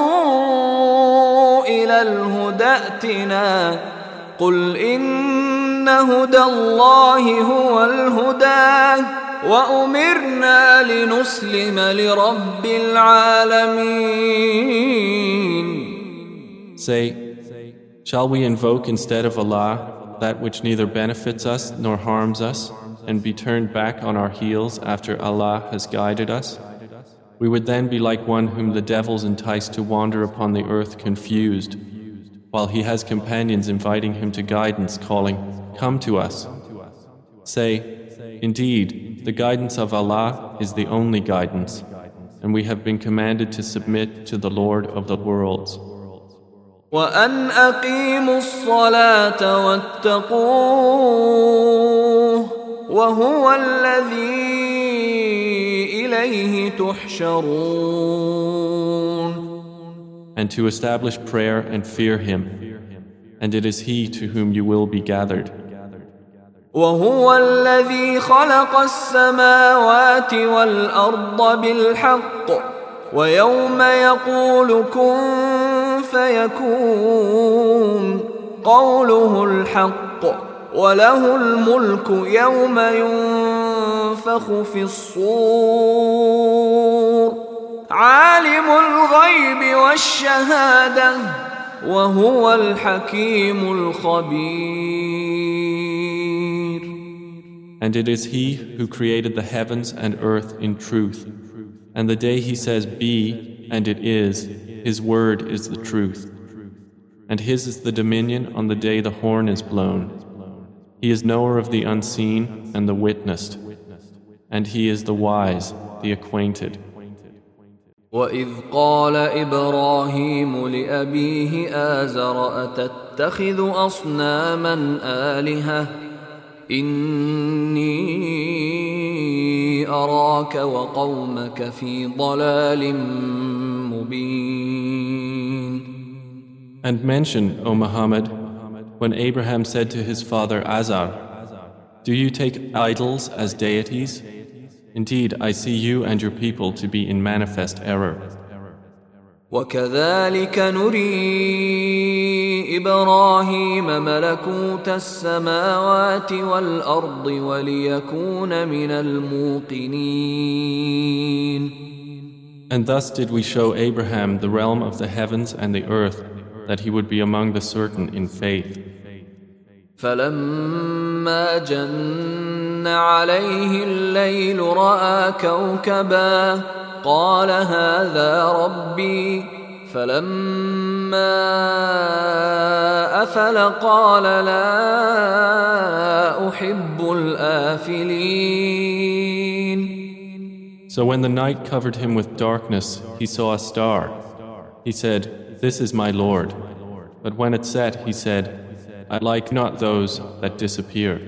إلى الهدى ائتنا قل إن هدى الله هو الهدى وأمرنا لنسلم لرب العالمين. Say, shall we invoke instead of Allah that which neither benefits us nor harms us, and be turned back on our heels after Allah has guided us? We would then be like one whom the devils entice to wander upon the earth confused, while he has companions inviting him to guidance, calling, "Come to us." Say, indeed, the guidance of Allah is the only guidance, and we have been commanded to submit to the Lord of the worlds. وأن أقيموا الصلاة واتقوه وهو الذي إليه تحشرون. And to establish prayer and fear Him, and it is He to whom you will be gathered. وهو الذي خلق السماوات والأرض بالحق ويوم يقول كن فيكون قوله الحق وله الملك يوم ينفخ في الصور عالم الغيب والشهادة وهو الحكيم الخبير. And it is He who created the heavens and earth in truth. And the day He says, be, and it is, His word is the truth. And His is the dominion on the day the horn is blown. He is knower of the unseen and the witnessed. And He is the wise, the acquainted. وَإِذْ قَالَ إِبْرَاهِيمُ لِأَبِيهِ آزَرَ أَتَتَّخِذُ أَصْنَامًا آلِهَةً إِنِّي أَرَاكَ وَقَوْمَكَ فِي ضَلَالٍ مُبِينٍ. And mention, O Muhammad, when Abraham said to his father Azar, do you take idols as deities? Indeed, I see you and your people to be in manifest error. وَكَذَلِكَ نُرِي إِبْرَاهِيمَ مَلَكُوتَ السَّمَاوَاتِ وَالْأَرْضِ وَلِيَكُونَ مِنَ الْمُوقِنِينَ. And thus did we show Abraham the realm of the heavens and the earth, that he would be among the certain in faith. فَلَمَّا جَنَّ عَلَيْهِ اللَّيْلُ رَأَى كَوْكَبًا قال هذا ربي فلما أفل قال لا أحب الآفلين. So when the night covered him with darkness, he saw a star. He said, this is my Lord. But when it set, he said, I like not those that disappear.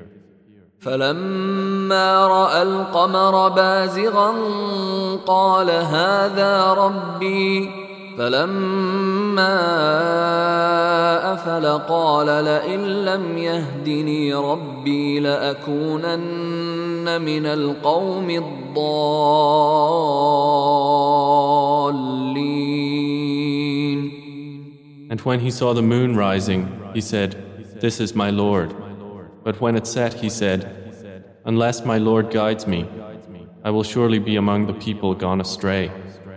فلما رأى القمر بازغا قال هذا ربي فلما أفل قال لئن لم يهدني ربي لأكونن من القوم الضالين. And when he saw the moon rising, he said, this is my Lord. But when it set, he said, unless my Lord guides me, I will surely be among the people gone astray.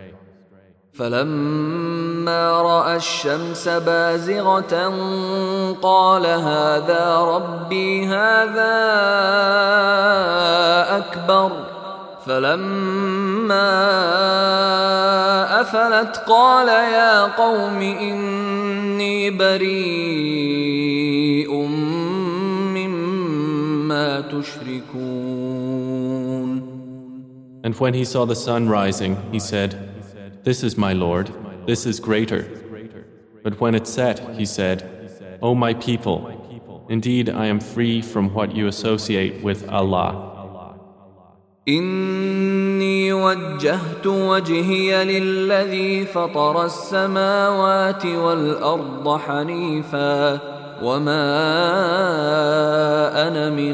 فلما رأى الشمس بازغة قال هذا ربي هذا أكبر فلما أفلت قال يا قوم إني بريء مما تشركون. And when he saw the sun rising, he said, this is my Lord, this is greater. But when it set, he said, O my people, indeed I am free from what you associate with Allah. إني وجهت وجهي للذي فطر السماوات والأرض حنيفا وما أنا من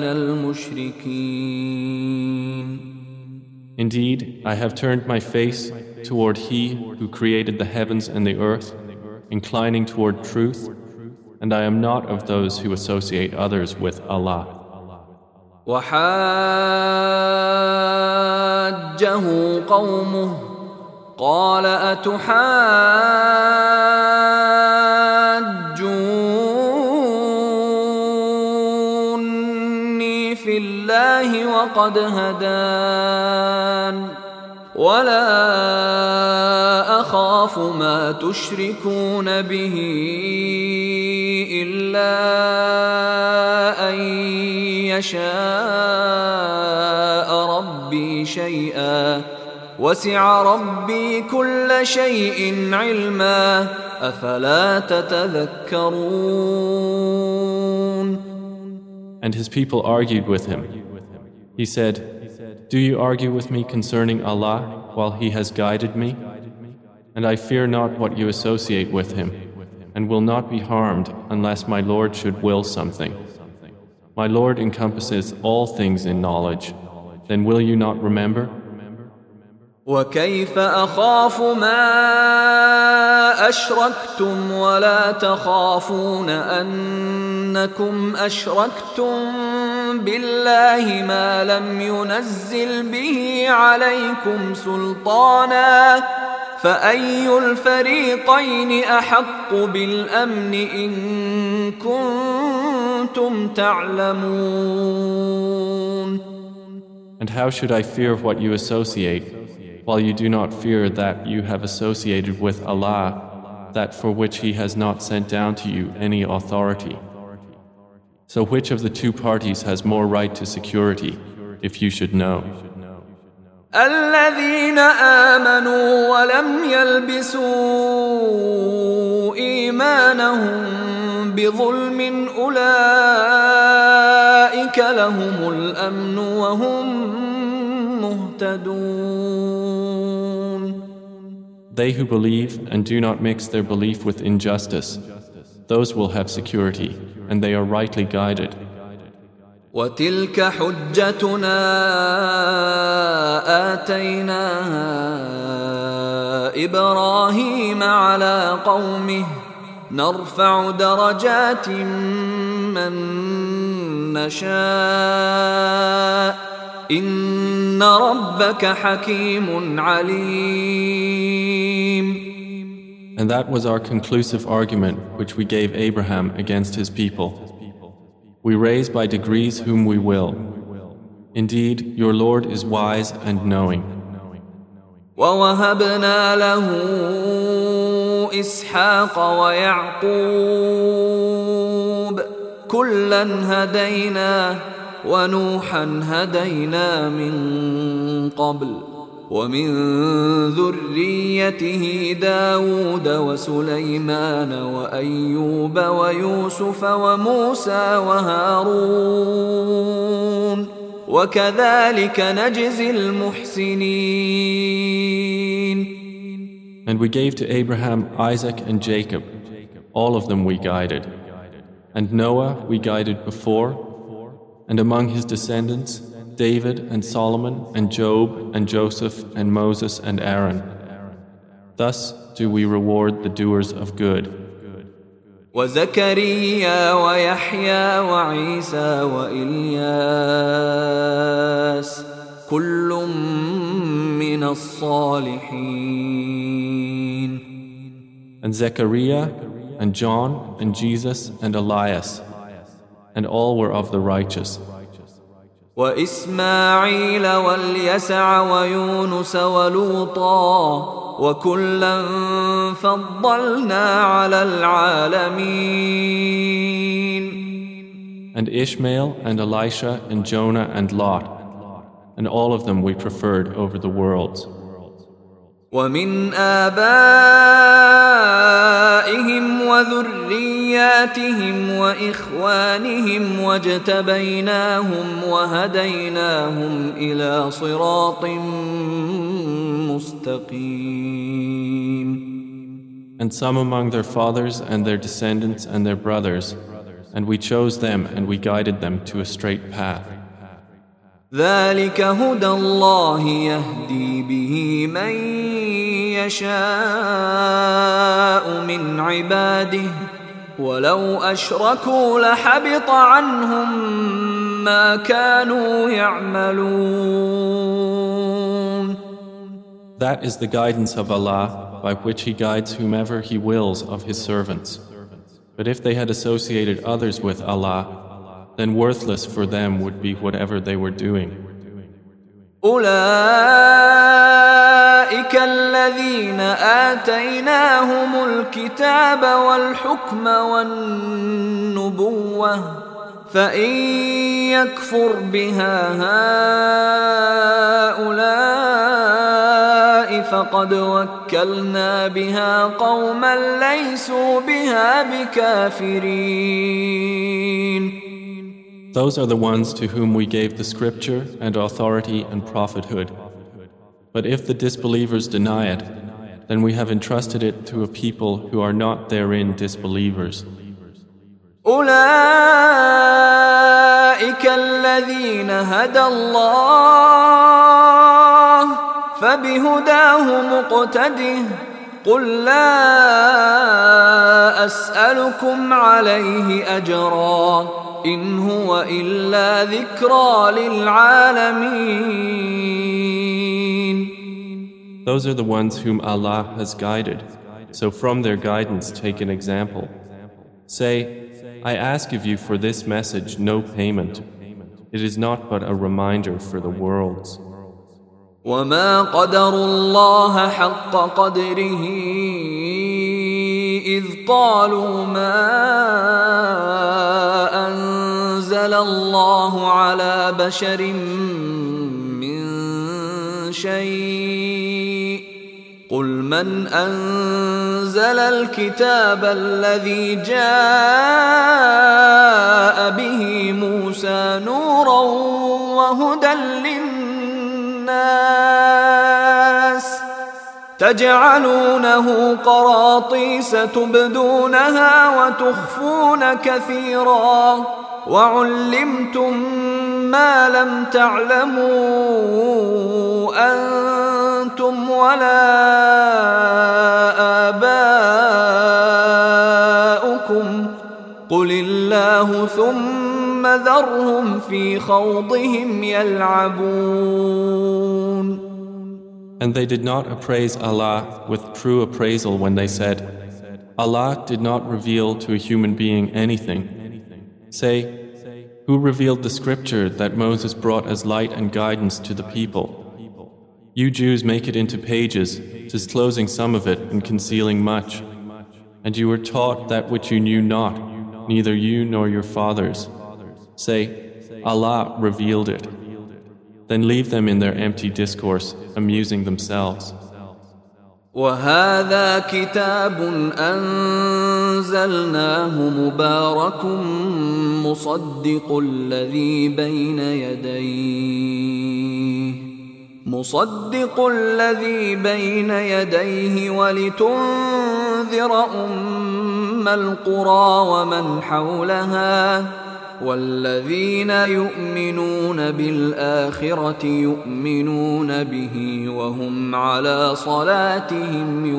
المشركين. Indeed, I have turned my face toward He who created the heavens and the earth, inclining toward truth, and I am not of those who associate others with Allah. وحاجه قومه قال أتحاجوني في الله وقد هدان ولا أخاف ما تشركون به إلا أن يشاء ربي شيئا وسع ربي كل شيء علما أفلا تتذكرون. And his people argued with him. He said, "Do you argue with me concerning Allah while He has guided me? And I fear not what you associate with Him, and will not be harmed unless my Lord should will something. My Lord encompasses all things in knowledge. Then will you not remember?" وكيف أخاف ما أشركتم ولا تخافون أنكم أشركتم بالله ما لم ينزل به عليكم سلطانا فأي الفريقين أحق بالأمن إن كنتم تعلمون. And how should I fear what you associate, while you do not fear that you have associated with Allah, that for which He has not sent down to you any authority? So which of the two parties has more right to security, if you should know? الذين آمنوا ولم يلبسوا إيمانهم بظلم أولئك لهم الأمن وهم مهتدون. They who believe and do not mix their belief with injustice, those will have security, and they are rightly guided. وتلك حجتنا آتيناها إبراهيم على قومه نرفع درجات من نشاء إن ربك حكيم عليم. And that was our conclusive argument which we gave Abraham against his people. We raise by degrees whom we will. Indeed, your Lord is wise and knowing. وَوَهَبْنَا لَهُ إِسْحَاقَ وَيَعْقُوبَ كُلًّا هَدَيْنَا وَنُوحًا هَدَيْنَا مِن قَبْلُ وَمِن ذُرِّيَّتِهِ دَاوُودَ وَسُلَيْمَانَ وَأَيُّوبَ وَيُوسُفَ وَمُوسَى وَهَارُونَ وَكَذَلِكَ نَجْزِي الْمُحْسِنِينَ. And we gave to Abraham, Isaac and Jacob. All of them we guided. And Noah we guided before. And among his descendants, David and Solomon and Job and Joseph and Moses and Aaron. Thus do we reward the doers of good. وزكريا ويحيى وعيسى وإلياس كل من الصالحين. And Zechariah and John and Jesus and Elias, and all were of the righteous. وإسماعيل واليسع ويونس ولوطا وكلا فضلنا على العالمين. And Ishmael and Elisha and Jonah and Lot, and all of them we preferred over the worlds. ومن آبائهم وذرياتهم وإخوانهم واجتبيناهم وهديناهم إلى صراط مستقيم. And some among their fathers and their descendants and their brothers, and we chose them and we guided them to a straight path. ذلك هدى الله يهدي به من يشاء من عباده ولو أشركوا لحبط عنهم ما كانوا يعملون. That is the guidance of Allah by which He guides whomever He wills of His servants. But if they had associated others with Allah, then worthless for them would be whatever they were doing. أولئك الذين آتيناهم الكتاب والحكم والنبوة فإن يكفر بها هؤلاء فقد وكلنا بها قوما ليسوا بها بكافرين. Those are the ones to whom we gave the scripture and authority and prophethood. But if the disbelievers deny it, then we have entrusted it to a people who are not therein disbelievers. أولئك الذين هدى الله فبهداه مقتده قل لا أسألكم عليه أجرا إن هو إلا ذكرى للعالمين. Those are the ones whom Allah has guided, so from their guidance take an example. Say, I ask of you for this message no payment. It is not but a reminder for the worlds. وما قدروا الله حق قدره إذ قالوا ما أنزل الله على بشر من شيء قل من أنزل الكتاب الذي جاء به موسى نورا وهدى للناس تجعلونه قراطيس تبدونها وتخفون كثيرا وعلمتم ما لم تعلموا أنتم ولا آباؤكم قل الله ثم ذرهم في خوضهم يلعبون. And they did not appraise Allah with true appraisal when they said, Allah did not reveal to a human being anything. Say, who revealed the scripture that Moses brought as light and guidance to the people? You Jews make it into pages, disclosing some of it and concealing much. And you were taught that which you knew not, neither you nor your fathers. Say, Allah revealed it. Then leave them in their empty discourse, amusing themselves. وهذا كتاب أنزلناه مبارك مصدق الذي بين يديه ولتنذر أم القرى ومن حولها والذين يؤمنون بالآخرة يؤمنون به وهم على صلاتهم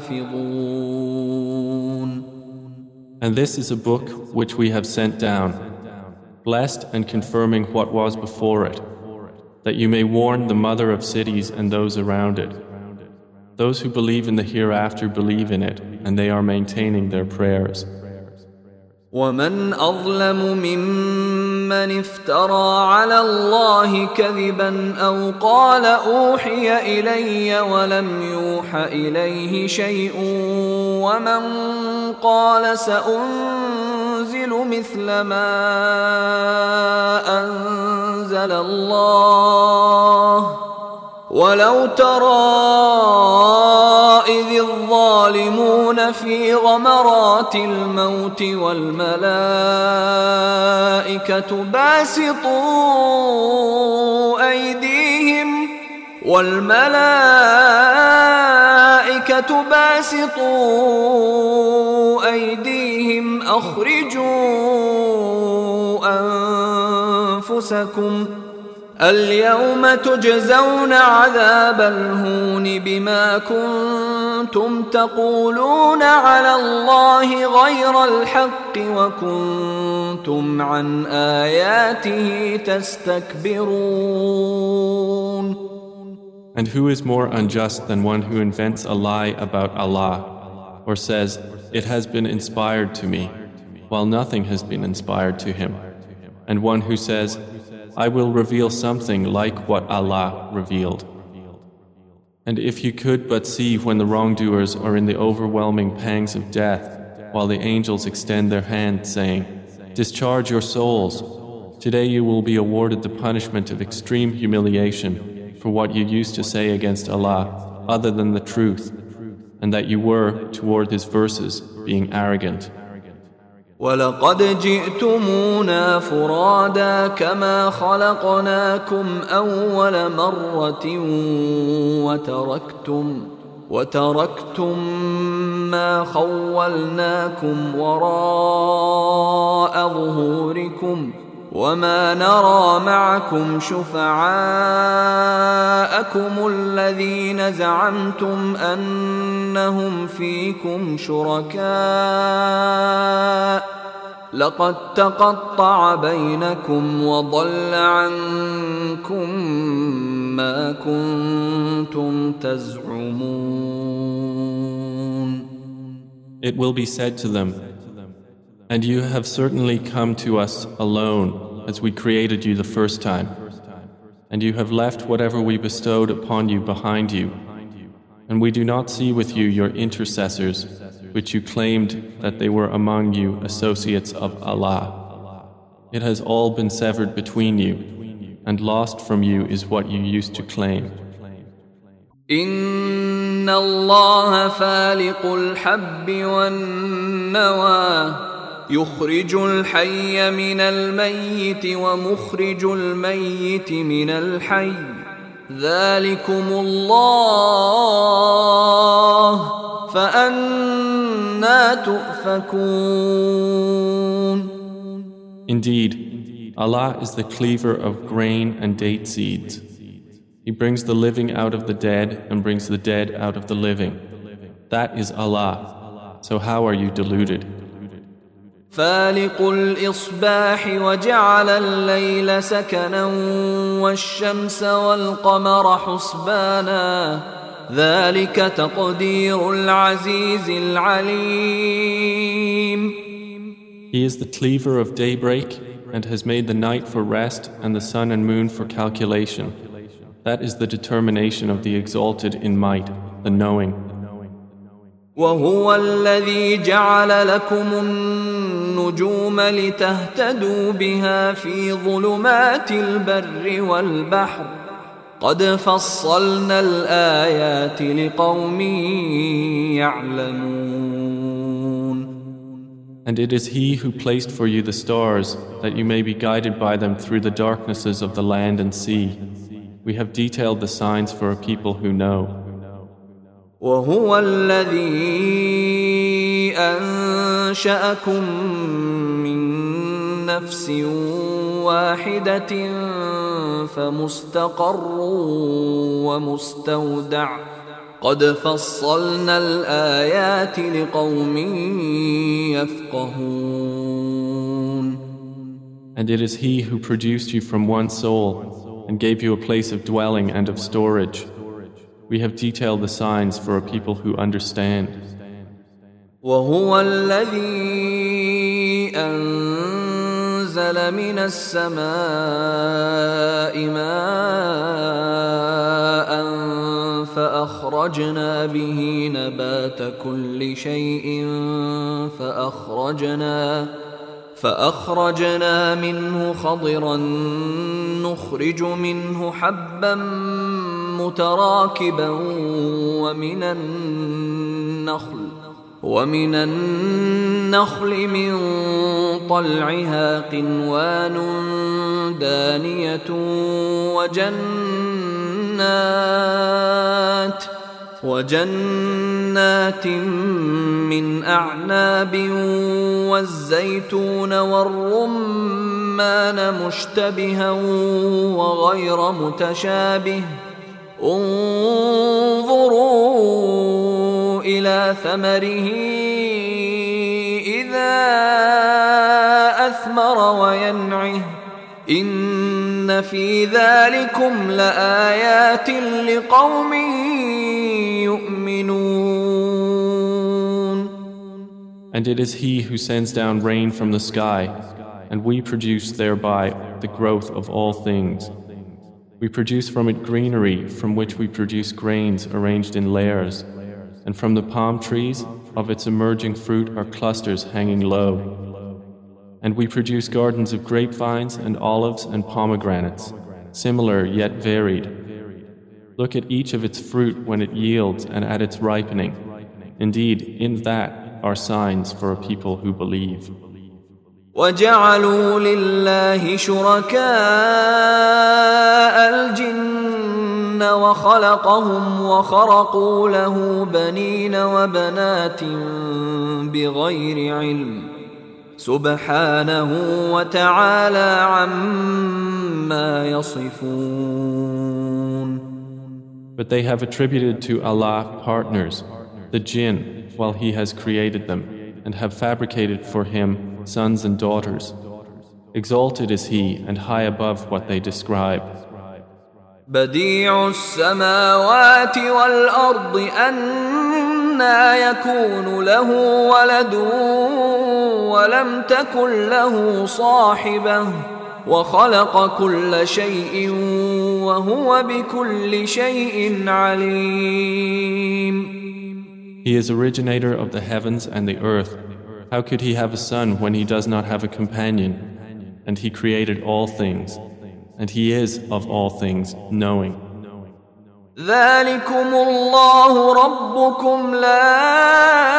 يحافظون. And this is a book which we have sent down, blessed and confirming what was before it, that you may warn the mother of cities and those around it. Those who believe in the hereafter believe in it, and they are maintaining their prayers. ومن أظلم ممن افترى على الله كذبا أو قال أوحي إلي ولم يوح إليه شيء ومن قال سأنزل مثل ما أنزل الله ولو ترى إذ الظالمون في غمرات الموت والملائكة باسطوا أيديهم أخرجوا أنفسكم اليوم تجزون عذاب الهون بما كنتم تقولون على الله غير الحق وكنتم عن آياته تستكبرون. And who is more unjust than one who invents a lie about Allah or says, it has been inspired to me, while nothing has been inspired to him, and one who says, I will reveal something like what Allah revealed. And if you could but see when the wrongdoers are in the overwhelming pangs of death, while the angels extend their hand saying, discharge your souls. Today you will be awarded the punishment of extreme humiliation for what you used to say against Allah, other than the truth, and that you were, toward His verses, being arrogant. وَلَقَدْ جِئْتُمُونَا فُرَادَى كَمَا خَلَقْنَاكُمْ أَوَّلَ مَرَّةٍ وَتَرَكْتُمْ مَا خَوَّلْنَاكُمْ وَرَاءَ ظُهُورِكُمْ وَمَا نَرَى مَعَكُمْ شُفَعَاءَكُمُ الَّذِينَ زَعَمْتُمْ أَنَّهُمْ فِيكُمْ شُرَكَاءُ لَقَدْ تَقَطَّعَ بَيْنَكُمْ وَضَلَّ عَنكُمْ مَا كُنْتُمْ تَزْعُمُونَ. It will be said to them, and you have certainly come to us alone as we created you the first time, and you have left whatever we bestowed upon you behind you, and we do not see with you your intercessors, which you claimed that they were among you associates of Allah. It has all been severed between you, and lost from you is what you used to claim. إِنَّ اللَّهَ فَالِقُ الْحَبِّ وَالنَّوَى يُخْرِجُ الْحَيَّ مِنَ الْمَيِّتِ وَمُخْرِجُ الْمَيِّتِ مِنَ الْحَيِّ ذَلِكُمُ اللَّهُ فَأَنَّى تُؤْفَكُونَ. Indeed, Allah is the cleaver of grain and date seeds. He brings the living out of the dead and brings the dead out of the living. That is Allah. So how are you deluded? فالق الإصباح وجعل الليل سكنا والشمس والقمر حسبانا ذلك تقدير العزيز العليم. He is the cleaver of daybreak and has made the night for rest and the sun and moon for calculation. That is the determination of the exalted in might, the knowing. وهو الذي جعل لكم النجوم لتهتدوا بها في ظلمات البر والبحر قد فصلنا الآيات لقوم يعلمون. And it is He who placed for you the stars that you may be guided by them through the darknesses of the land and sea. We have detailed the signs for a people who know. وهو الذي أنشأكم من نفس واحدة فمستقر ومستودع قد فصلنا الآيات لقوم يفقهون. And it is He who produced you from one soul and gave you a place of dwelling and of storage. We have detailed the signs for a people who understand. وهو الذي أنزل من السماء ماء فأخرجنا به نبات كل شيء فأخرجنا منه خضرا نخرج منه حبا متراكبا ومن النخل من طلعها قنوان دانية وجنات من أعناب والزيتون والرمان مشتبها وغير متشابه انظروا إلى ثمره إذا أثمر وينعه إن في ذلكم لآيات لقوم يؤمنون. And it is He who sends down rain from the sky, and we produce thereby the growth of all things. We produce from it greenery, from which we produce grains arranged in layers, and from the palm trees, of its emerging fruit are clusters hanging low. And we produce gardens of grapevines and olives and pomegranates, similar yet varied. Look at each of its fruit when it yields and at its ripening. Indeed, in that are signs for a people who believe. وَجَعَلُوا لِلَّهِ شُرَكَاءَ الْجِنَّ وَخَلَقَهُمْ وَخَرَقُوا لَهُ بَنِينَ وَبَنَاتٍ بِغَيْرِ عِلْمٍ سُبْحَانَهُ وَتَعَالَى عَمَّا يَصِفُونَ. But they have attributed to Allah partners, the jinn, while He has created them, and have fabricated for Him sons and daughters. Exalted is He and high above what they describe. بديع السماوات والأرض أنى يكون له ولد ولم تكن له صاحبة وخلق كل شيء وهو بكل شيء عليم. He is originator of the heavens and the earth. How could He have a son when He does not have a companion? And He created all things, and He is of all things knowing. ذلكم الله ربكم لا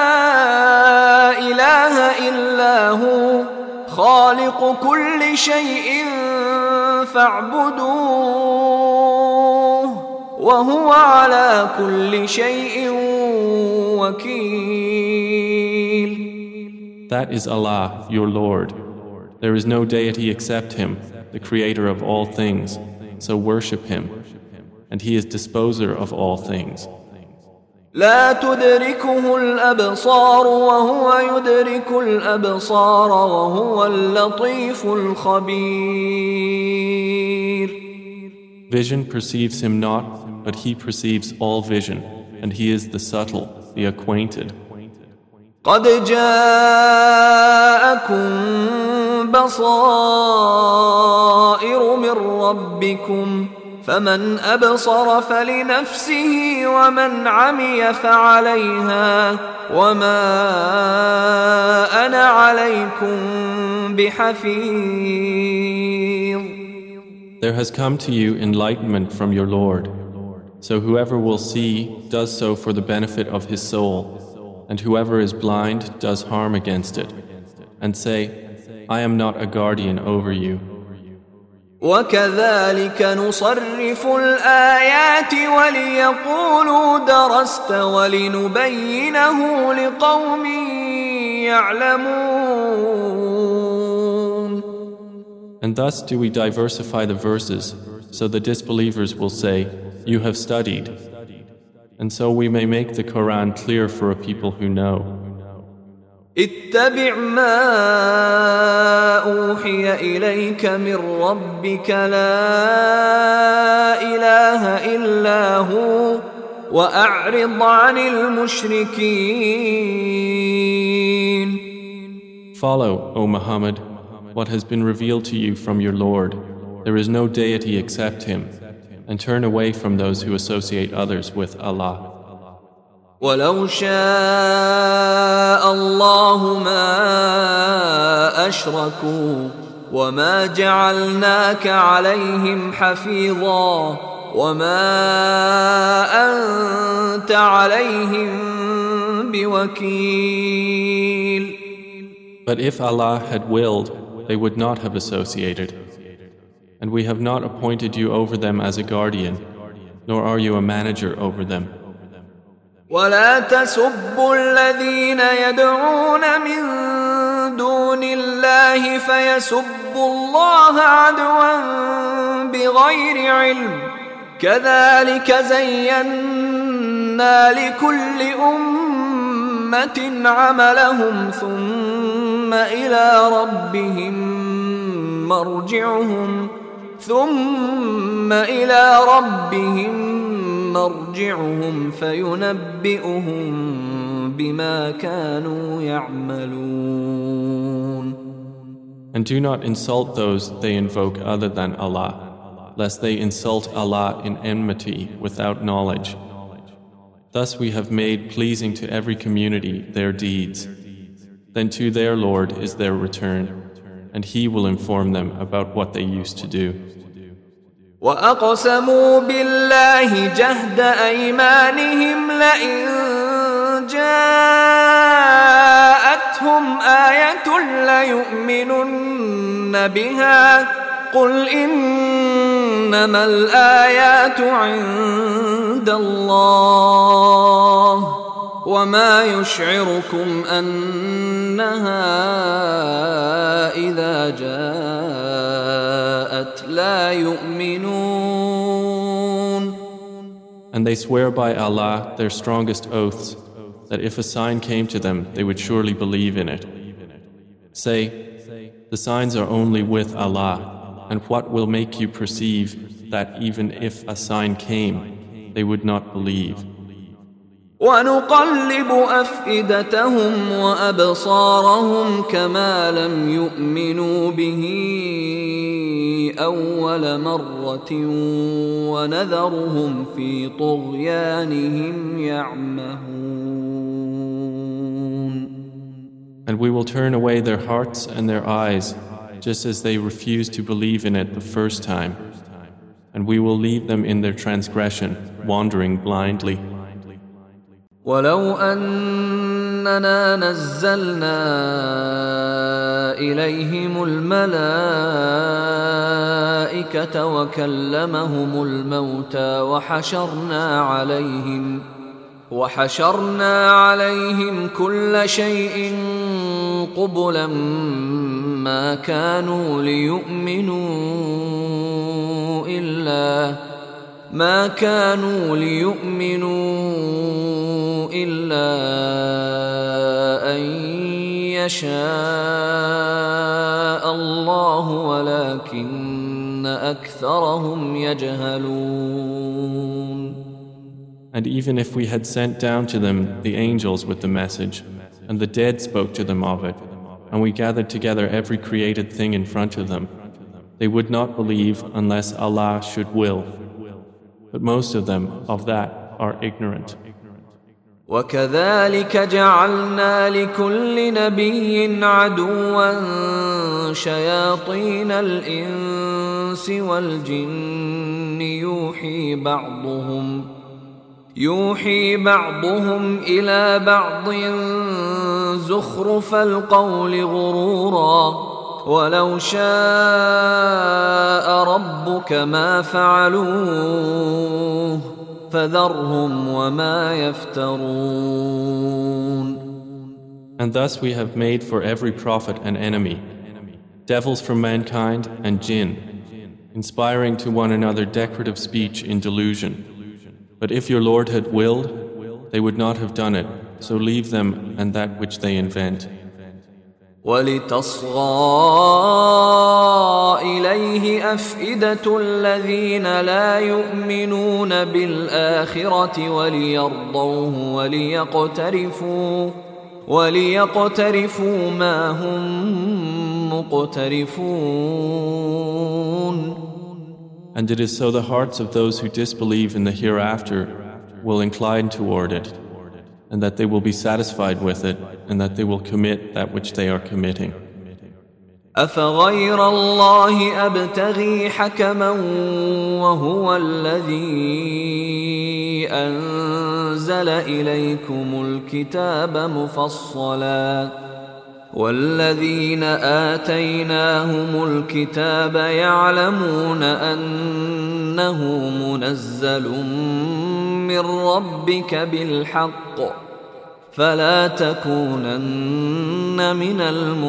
إله إلا هو خالق كل شيء فاعبدوه وهو على كل شيء وكيل. That is Allah, your Lord. There is no deity except Him, the Creator of all things, so worship Him, and He is disposer of all things. لا تدركه الأبصار وهو يدرك الأبصار وهو اللطيف الخبير. Vision perceives Him not, but He perceives all vision, and He is the subtle, the acquainted. قد جاءكم بصائر من ربكم فمن أبصر فلنفسه ومن عمي فعليها وما أنا عليكم بحفيظ. There has come to you enlightenment from your Lord. So whoever will see does so for the benefit of his soul, and whoever is blind does harm against it. And say, I am not a guardian over you. وكذلك نصرف الآيات وليقولوا درست ولنبينه لقوم يعلمون. And thus do we diversify the verses, so the disbelievers will say, You have studied. And so we may make the Quran clear for a people who know. اتبع ما أوحي إليك من ربك لا إله إلا هو وأعرض عن المشركين. Follow, O Muhammad, what has been revealed to you from your Lord. There is no deity except Him, and turn away from those who associate others with Allah. ولو شاء الله ما أشركوا وما جعلناك عليهم حفيظا وما أنت عليهم بوكيل. But if Allah had willed, they would not have associated. And we have not appointed you over them as a guardian, nor are you a manager over them. ولا تسبوا الذين يدعون من دون الله فيسبوا الله عدوا بغير علم كذلك زينا لكل أمة عملهم ثم إلى ربهم مرجعهم فينبئهم بما كانوا يعملون. And do not insult those they invoke other than Allah, lest they insult Allah in enmity without knowledge. Thus we have made pleasing to every community their deeds. Then to their Lord is their return, and He will inform them about what they used to do. وأقسموا بالله جهد أيمانهم لئن جاءتهم آية ليؤمنن بها قل إنما الآيات عند الله وما يشعركم أنها إذا جاءت لا يؤمنون. And they swear by Allah their strongest oaths that if a sign came to them they would surely believe in it. Say, the signs are only with Allah, and what will make you perceive that even if a sign came they would not believe. ونقلب أفئدتهم وأبصارهم كما لم يؤمنوا به أول مرة ونذرهم في طغيانهم يعمهون. And we will turn away their hearts and their eyes just as they refused to believe in it the first time, and we will leave them in their transgression, wandering blindly. ولو أننا نزلنا إليهم الملائكة وكلمهم الموتى وحشرنا عليهم كل شيء قبلا ما كانوا ليؤمنوا إلا أن يشاء الله ولكن أكثرهم يجهلون. And even if we had sent down to them the angels with the message, and the dead spoke to them of it, and we gathered together every created thing in front of them, they would not believe unless Allah should will. But most of them of that are ignorant. وكذلك جعلنا لكل نبي عدوا شياطين الإنس والجن يوحي بعضهم إلى بعض زخرف القول غرورا ولو شاء ربك ما فعلوه فذرهم وما يفترون. And thus we have made for every prophet an enemy, devils from mankind and jinn, inspiring to one another decorative speech in delusion. But if your Lord had willed, they would not have done it, so leave them and that which they invent. وَلِتَصْغَىٰ إِلَيْهِ أَفْئِدَةُ الَّذِينَ لَا يُؤْمِنُونَ بِالْآخِرَةِ وَلِيَرْضَوْهُ وَلِيَقْتَرِفُوا مَا هُمْ مُقْتَرِفُونَ. And it is so the hearts of those who disbelieve in the hereafter will incline toward it, and that they will be satisfied with it, and that they will commit that which they are committing. أَفَغَيْرَ اللَّهِ أَبْتَغِي حَكَمًا وَهُوَ الَّذِي أَنزَلَ إِلَيْكُمُ الْكِتَابَ مُفَصَّلًا والذين آتيناهم الكتاب يعلمون أنه منزل من ربك بالحق فلا تكونن من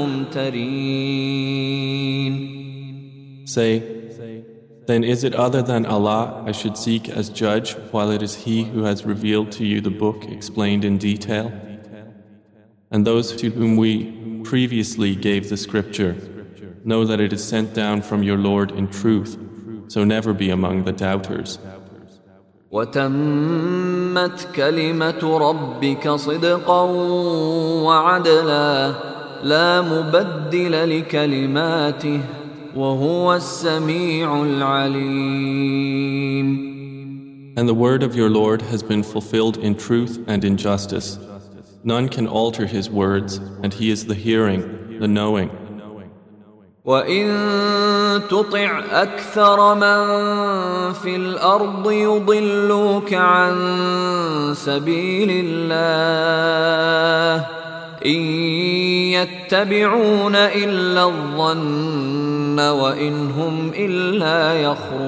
الممترين. Say, then is it other than Allah I should seek as judge while it is He who has revealed to you the book explained in detail? And those to whom we previously gave the scripture know that it is sent down from your Lord in truth, so never be among the doubters. وَتَمَّتْ كَلِمَةُ رَبِّكَ صِدْقًا وَعَدْلًا لَا مُبَدِّلَ لِكَلِمَاتِهِ وَهُوَ السَّمِيعُ الْعَلِيمُ. And the word of your Lord has been fulfilled in truth and in justice. None can alter His words, and He is the hearing, the knowing. وإن تطع أكثر من في الأرض يضلوك عن سبيل الله إن يتبعون إلا الظن وإن هم إلا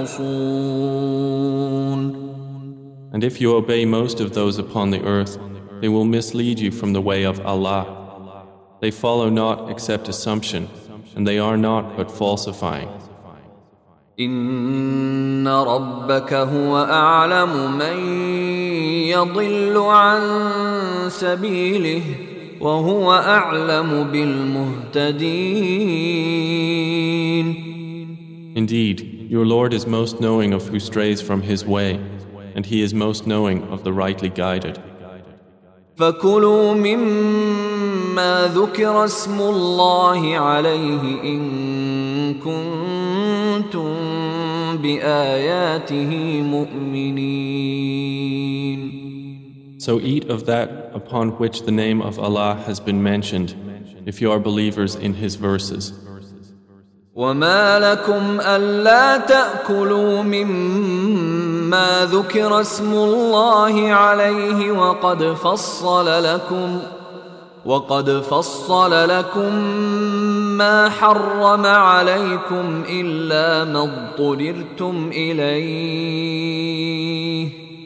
يخرصون. And if you obey most of those upon the earth, they will mislead you from the way of Allah. They follow not except assumption, and they are not but falsifying. إن ربك هو أعلم من يضل عن سبيله وهو أعلم بالمهتدين. Indeed, your Lord is most knowing of who strays from His way, and He is most knowing of the rightly guided. فكلوا مما ذكر اسم الله عليه إن كنتم بآياته مؤمنين. So eat of that upon which the name of Allah has been mentioned, if you are believers in His verses. وما لكم ألا تأكلوا مما ذكر اسم الله عليه وقد فصل لكم ما حرم عليكم إلا ما اضطررتم إليه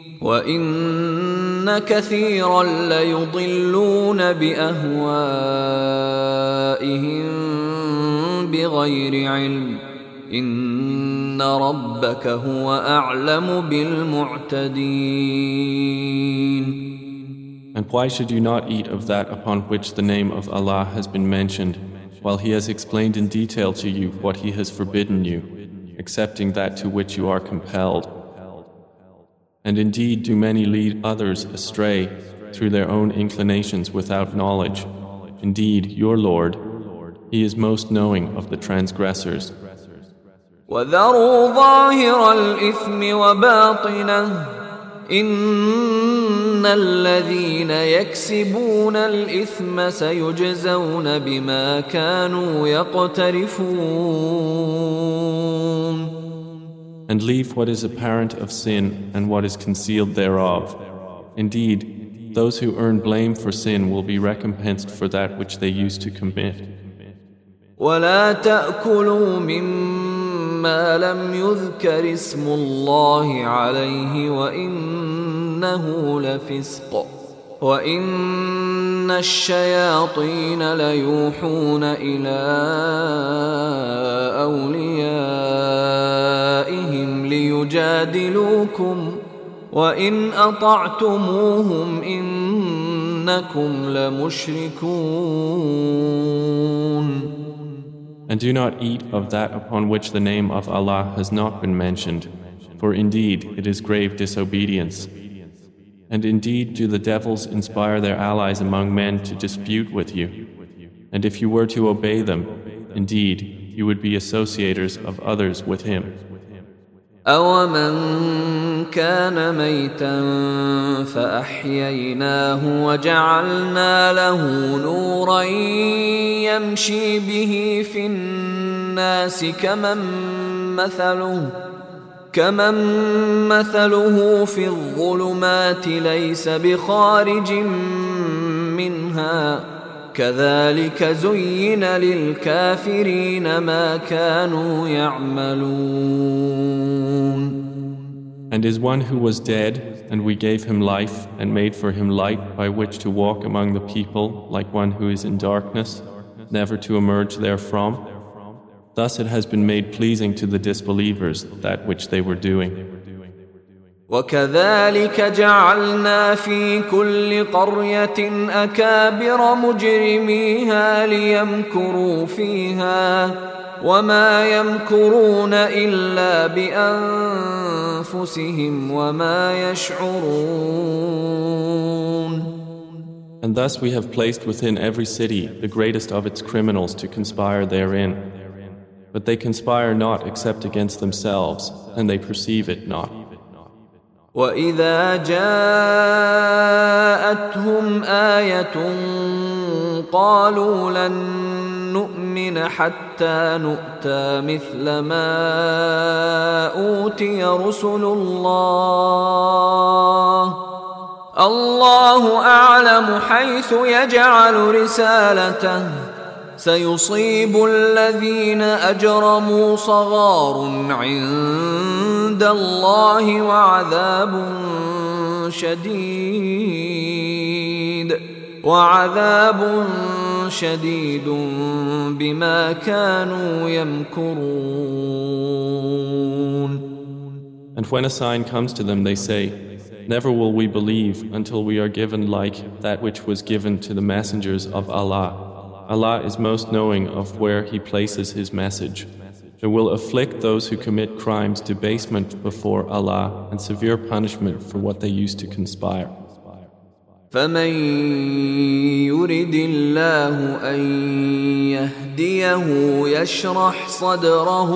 وإن كثيرا ليضلون بأهوائهم بغير علم إن ربك هو أعلم بالمعتدين. And why should you not eat of that upon which the name of Allah has been mentioned, while He has explained in detail to you what He has forbidden you, excepting that to which you are compelled? And indeed do many lead others astray through their own inclinations without knowledge. Indeed, your Lord, He is most knowing of the transgressors. وَذَرُوا ظَاهِرَ الْإِثْمِ وَبَاطِنَهُ إِنَّ الَّذِينَ يَكْسِبُونَ الْإِثْمَ سَيُجْزَوْنَ بِمَا كَانُوا يَقْتَرِفُونَ. And leave what is apparent of sin and what is concealed thereof. Indeed, those who earn blame for sin will be recompensed for that which they used to commit. ولا تأكلوا مما لم يذكر اسم الله عليه وإنه لفسق وإن الشياطين ليوحون إلى أوليائهم ليجادلوكم وإن أطعتموهم إنكم لمشركون. And do not eat of that upon which the name of Allah has not been mentioned, for indeed it is grave disobedience. And indeed do the devils inspire their allies among men to dispute with you. And if you were to obey them, indeed you would be associators of others with him. أَوَمَنْ كَانَ مَيْتًا فَأَحْيَيْنَاهُ وَجَعَلْنَا لَهُ نُورًا يَمْشِي بِهِ فِي النَّاسِ كَمَنْ مَثَلُهُ فِي الظُّلُمَاتِ لَيْسَ بِخَارِجٍ مِنْهَا كذلك زين للكافرين ما كانوا يعملون. And is one who was dead, and we gave him life and made for him light by which to walk among the people like one who is in darkness, never to emerge therefrom. Thus it has been made pleasing to the disbelievers that which they were doing. وكذلك جعلنا في كل قرية أكابر مجرميها ليمكروا فيها وما يمكرون إلا بأنفسهم وما يشعرون. And thus we have placed within every city the greatest of its criminals to conspire therein. But they conspire not except against themselves, and they perceive it not. وَإِذَا جَاءَتْهُمْ آيَةٌ قَالُوا لَن نؤمن حتى نؤتى مثل ما أوتي رسل الله أعلم حيث يجعل رسالته سيصيب الذين أجرموا صغار عند الله وعذاب شديد بما كانوا يمكرون. And when a sign comes to them, they say, "Never will we believe until we are given like that which was given to the messengers of Allah. Allah is most knowing of where He places His message. It will afflict those who commit crimes debasement before Allah and severe punishment for what they used to conspire." فمن يرد الله أن يهديه يشرح صدره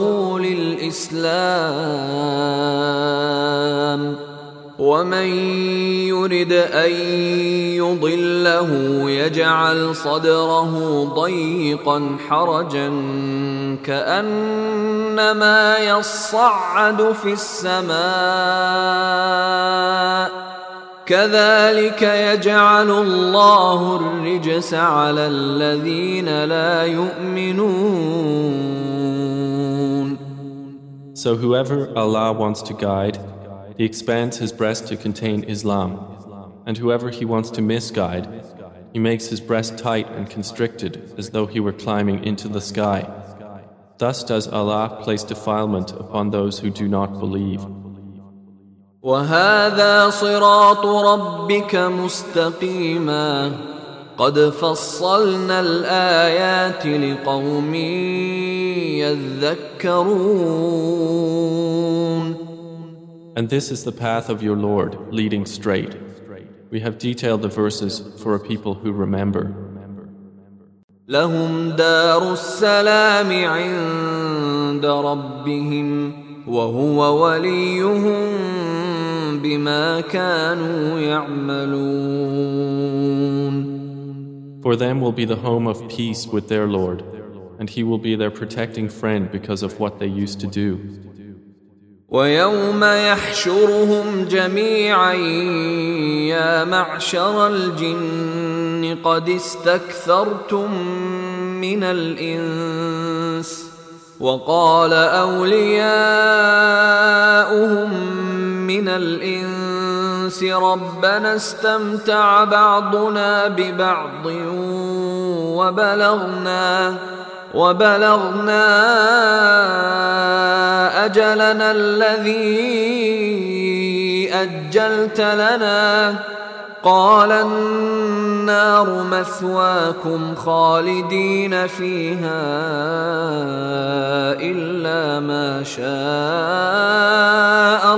للإسلام ومن يرد أن يضله يجعل صدره ضيقا حرجا كأنما يصعد في السماء كذلك يجعل الله الرجس على الذين لا يؤمنون. So whoever Allah wants to guide, He expands his breast to contain Islam, and whoever He wants to misguide, He makes his breast tight and constricted as though he were climbing into the sky. Thus does Allah place defilement upon those who do not believe. وَهَذَا صِرَاطُ رَبِّكَ مُسْتَقِيمًا قَدْ فَصَّلْنَا الْآيَاتِ لِقَوْمٍ يَذَّكَّرُونَ. And this is the path of your Lord, leading straight. We have detailed the verses for a people who remember. لَهُمْ دَارُ السَّلَامِ عِندَ رَبِّهِمْ وَهُوَ وَلِيُّهُمْ بِمَا كَانُوا يَعْمَلُونَ. For them will be the home of peace with their Lord, and He will be their protecting friend because of what they used to do. وَيَوْمَ يَحْشُرُهُمْ جَمِيعًا يَا مَعْشَرَ الْجِنِّ قَدِ اسْتَكْثَرْتُمْ مِنَ الْإِنسِ وَقَالَ أَوْلِيَاؤُهُمْ مِنَ الْإِنسِ رَبَّنَا اسْتَمْتَعَ بَعْضُنَا بِبَعْضٍ وبلغنا أجلنا الذي أجلت لنا قال النار مثواكم خالدين فيها إلا ما شاء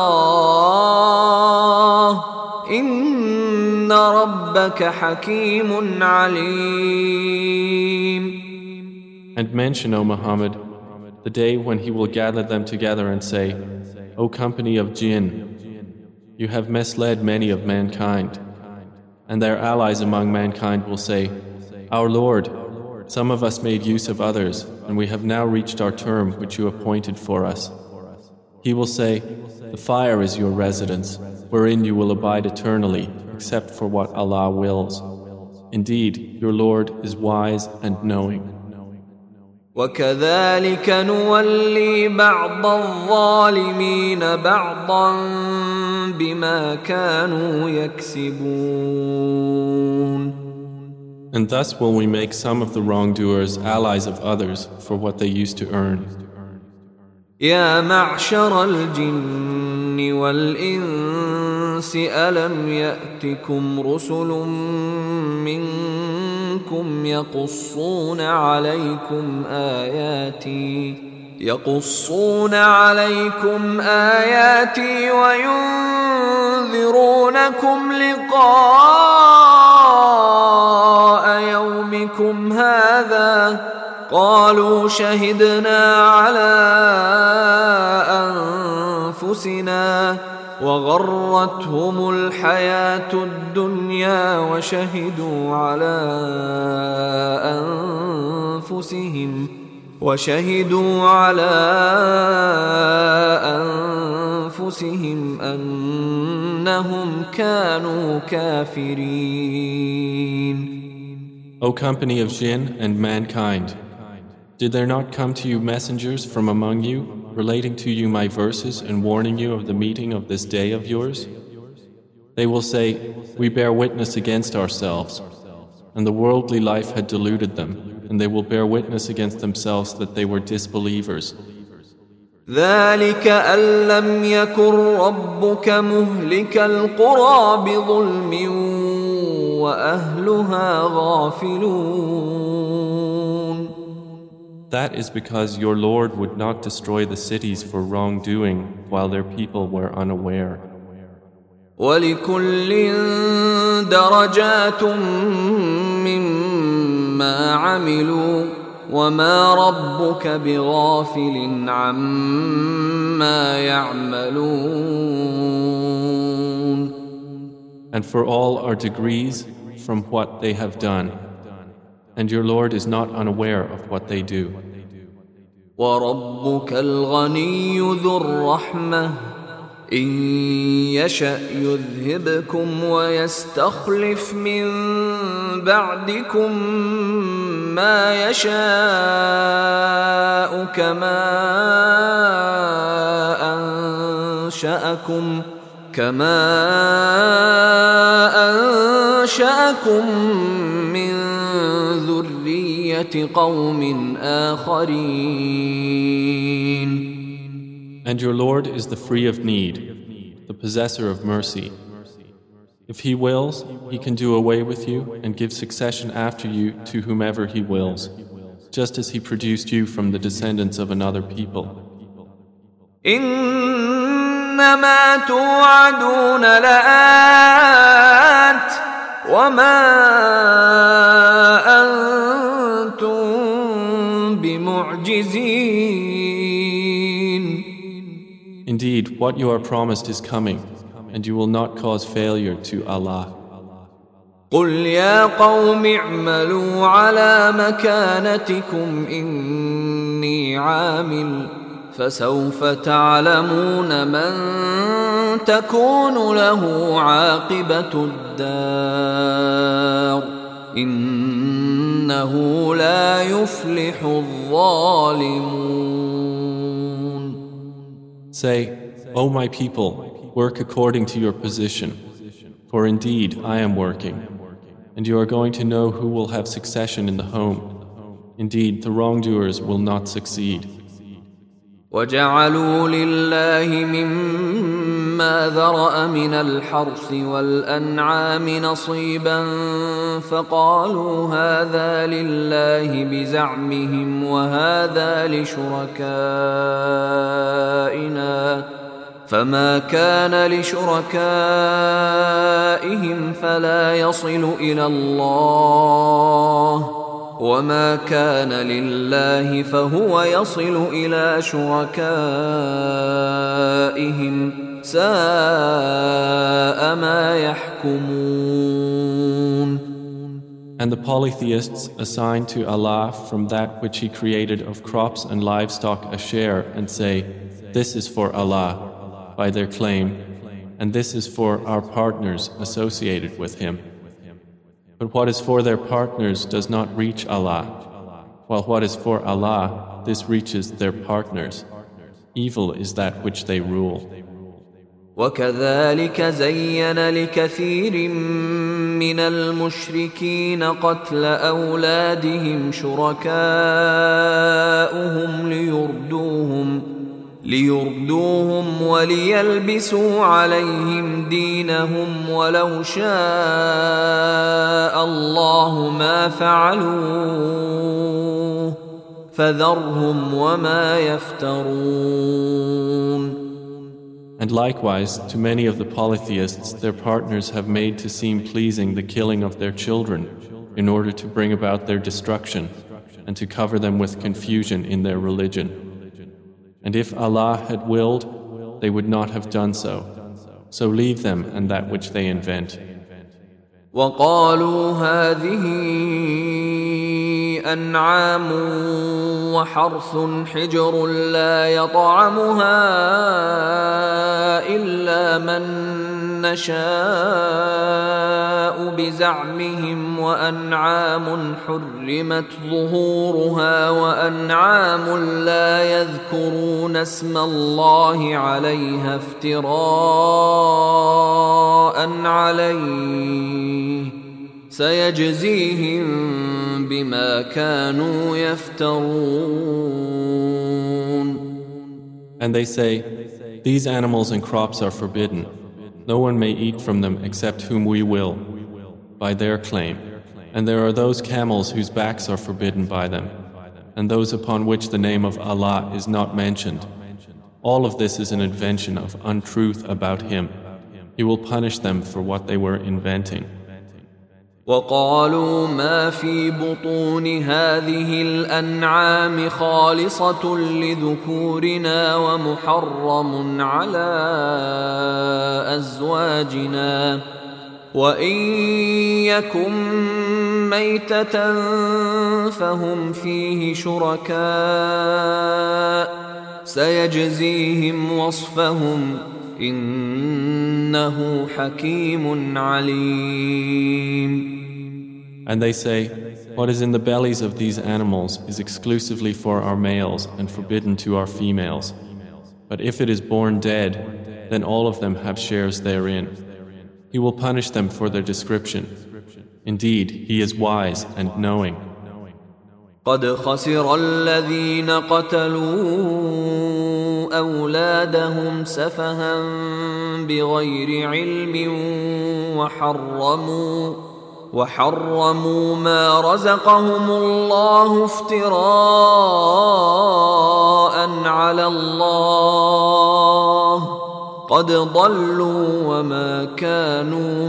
الله إن ربك حكيم عليم. And mention, O Muhammad, the day when He will gather them together and say, O company of jinn, you have misled many of mankind. And their allies among mankind will say, Our Lord, some of us made use of others, and we have now reached our term which you appointed for us. He will say, The fire is your residence, wherein you will abide eternally, except for what Allah wills. Indeed, your Lord is wise and knowing. وَكَذَلِكَ نُوَلِّي بَعْضَ الظَّالِمِينَ بَعْضًا بِمَا كَانُوا يَكْسِبُونَ. And thus will we make some of the wrongdoers allies of others for what they used to earn. يَا مَعْشَرَ الْجِنِّ وَالْإِنسِ أَلَمْ يَأْتِكُمْ رُسُلٌ منكم يقصون عليكم آياتي وينذرونكم لقاء يومكم هذا قالوا شهدنا على أنفسنا وغرتهم الحياة الدنيا وشهدوا على أنفسهم أنهم كانوا كافرين. O company of jinn and mankind, did there not come to you messengers from among you, relating to you my verses and warning you of the meeting of this day of yours? They will say, we bear witness against ourselves, and the worldly life had deluded them, and they will bear witness against themselves that they were disbelievers. ذلك أن لم يكن ربك مهلك القرى بظلم وأهلها غافلون. That is because your Lord would not destroy the cities for wrongdoing while their people were unaware. وَلِكُلٍّ دَرَجَاتٌ مِّمَّا عَمِلُوا وَمَا رَبُّكَ بِغَافِلٍ عَمَّا يَعْمَلُونَ. And for all are degrees from what they have done, and your Lord is not unaware of what they do. وَرَبُّكَ الْغَنِيُّ ذُو الرَّحْمَةِ إِن يَشَأْ يُذْهِبْكُمْ وَيَسْتَخْلِفْ مِن بَعْدِكُم مَّا يَشَاءُ كما أنشأكم من ذرية قوم آخرين. And your Lord is the free of need, the possessor of mercy. If He wills, He can do away with you and give succession after you to whomever He wills, just as He produced you from the descendants of another people. إنما توعدون لآت وما أنتم بمعجزين. Indeed, what you are promised is coming, and you will not cause failure to Allah. قل يا قوم اعملوا على مكانتكم إني عامل فسوف تعلمون من تكون له عاقبة الدار إنه لا يفلح الظالمون. Say, O my people, work according to your position, for indeed I am working, and you are going to know who will have succession in the home. Indeed, the wrongdoers will not succeed. وَجَعَلُوا لِلَّهِ مِمَّا ذَرَأَ مِنَ الْحَرْثِ وَالْأَنْعَامِ نَصِيبًا فَقَالُوا هَذَا لِلَّهِ بِزَعْمِهِمْ وَهَذَا لِشُرَكَائِنَا فَمَا كَانَ لِشُرَكَائِهِمْ فَلَا يَصِلُ إِلَى اللَّهِ وما كان لله فهو يصل إلى شركائهم ساء ما يحكمون. And the polytheists assign to Allah from that which He created of crops and livestock a share and say, this is for Allah, by their claim, and this is for our partners associated with Him. But what is for their partners does not reach Allah, while what is for Allah, this reaches their partners. Evil is that which they rule. وَكَذَلِكَ زَيَّنَ لِكَثِيرٍ مِّنَ الْمُشْرِكِينَ قَتْلَ أَوْلَادِهِمْ شُرَكَاؤُهُمْ ليردوهم وليلبسوا عليهم دينهم ولو شاء الله ما فعلوه فذرهم وما يفترون. And likewise, to many of the polytheists, their partners have made to seem pleasing the killing of their children in order to bring about their destruction and to cover them with confusion in their religion. And if Allah had willed, they would not have done so. So leave them and that which they invent. وقالوا هذه أنعام وحرث حجر لا يطعمها إلا من نشاء بزعمهم وأنعام حرمت ظهورها وأنعام لا يذكرون اسم الله عليها افتراء عليه سيجزيهم بما كانوا يفترون. And they say, these animals and crops are forbidden. No one may eat from them except whom we will, by their claim. And there are those camels whose backs are forbidden by them, and those upon which the name of Allah is not mentioned. All of this is an invention of untruth about Him. He will punish them for what they were inventing. وقالوا ما في بطون هذه الأنعام خالصة لذكورنا ومحرم على أزواجنا وإن يكن ميتة فهم فيه شركاء سيجزيهم وصفهم إنه حكيم عليم. And they say, what is in the bellies of these animals is exclusively for our males and forbidden to our females. But if it is born dead, then all of them have shares therein. He will punish them for their description. Indeed, He is wise and knowing. قد خسر الذين قتلوا أولادهم سفها بغير علم وحرموا ما رزقهم الله افتراء على الله قد ضلوا وما كانوا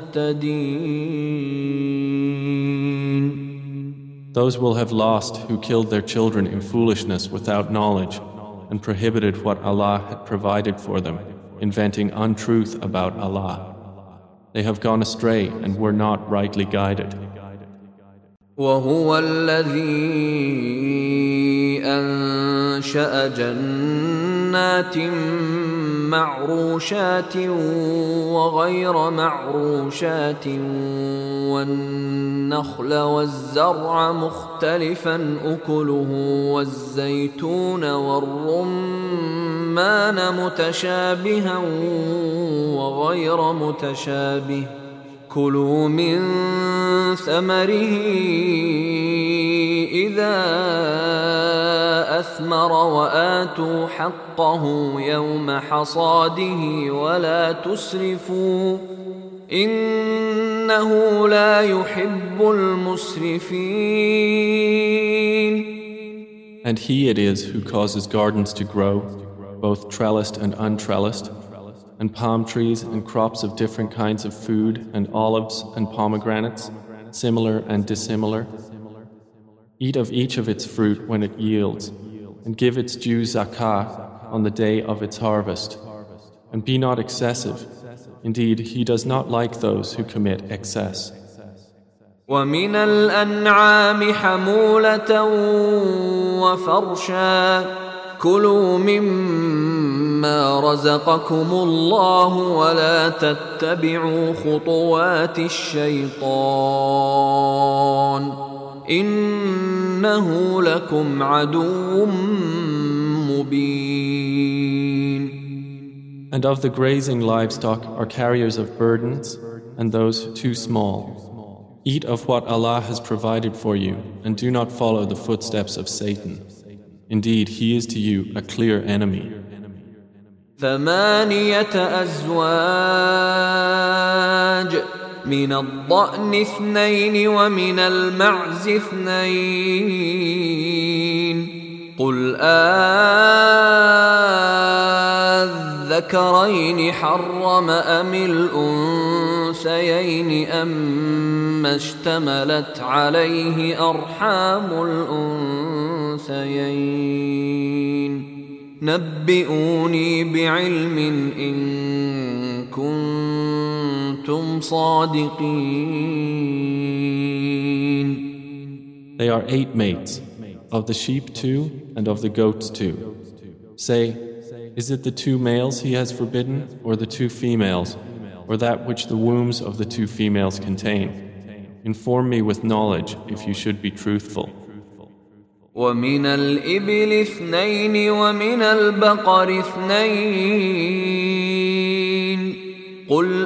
مهتدين. Those will have lost who killed their children in foolishness without knowledge and prohibited what Allah had provided for them, inventing untruth about Allah. They have gone astray and were not rightly guided. وهو الذي أنشأ جنات معروشات وغير معروشات والنخل والزرع مختلفا أكله والزيتون والرمان متشابها وغير متشابه كلوا من ثمره إذا أثمر وآتوا حقه يوم حصاده ولا تسرفوا إنه لا يحب المسرفين. And He it is who causes gardens to grow, both trellised and untrellised, and palm trees and crops of different kinds of food and olives and pomegranates, similar and dissimilar. Eat of each of its fruit when it yields, and give its due zakah on the day of its harvest. And be not excessive. Indeed, He does not like those who commit excess. ومن الأنعام حمولة وفرشا كلوا مما رزقكم الله ولا تتبعوا خطوات الشيطان إنه لكم عدو مبين. And of the grazing livestock are carriers of burdens and those too small. Eat of what Allah has provided for you and do not follow the footsteps of Satan. Indeed, he is to you a clear enemy. 8 أزواج من الضأن 2 ومن المعز 2 قل الذكرين حرم أم الأنثيين أما اشتملت عليه أرحام الأنثيين نبئوني بعلم إن كنتم صادقين. They are 8 mates, of the sheep 2 and of the goats 2. Say, is it the 2 males he has forbidden, or the 2 females, or that which the wombs of the 2 females contain? Inform me with knowledge if you should be truthful. ومن الإبل 2 ومن البقر 2 قل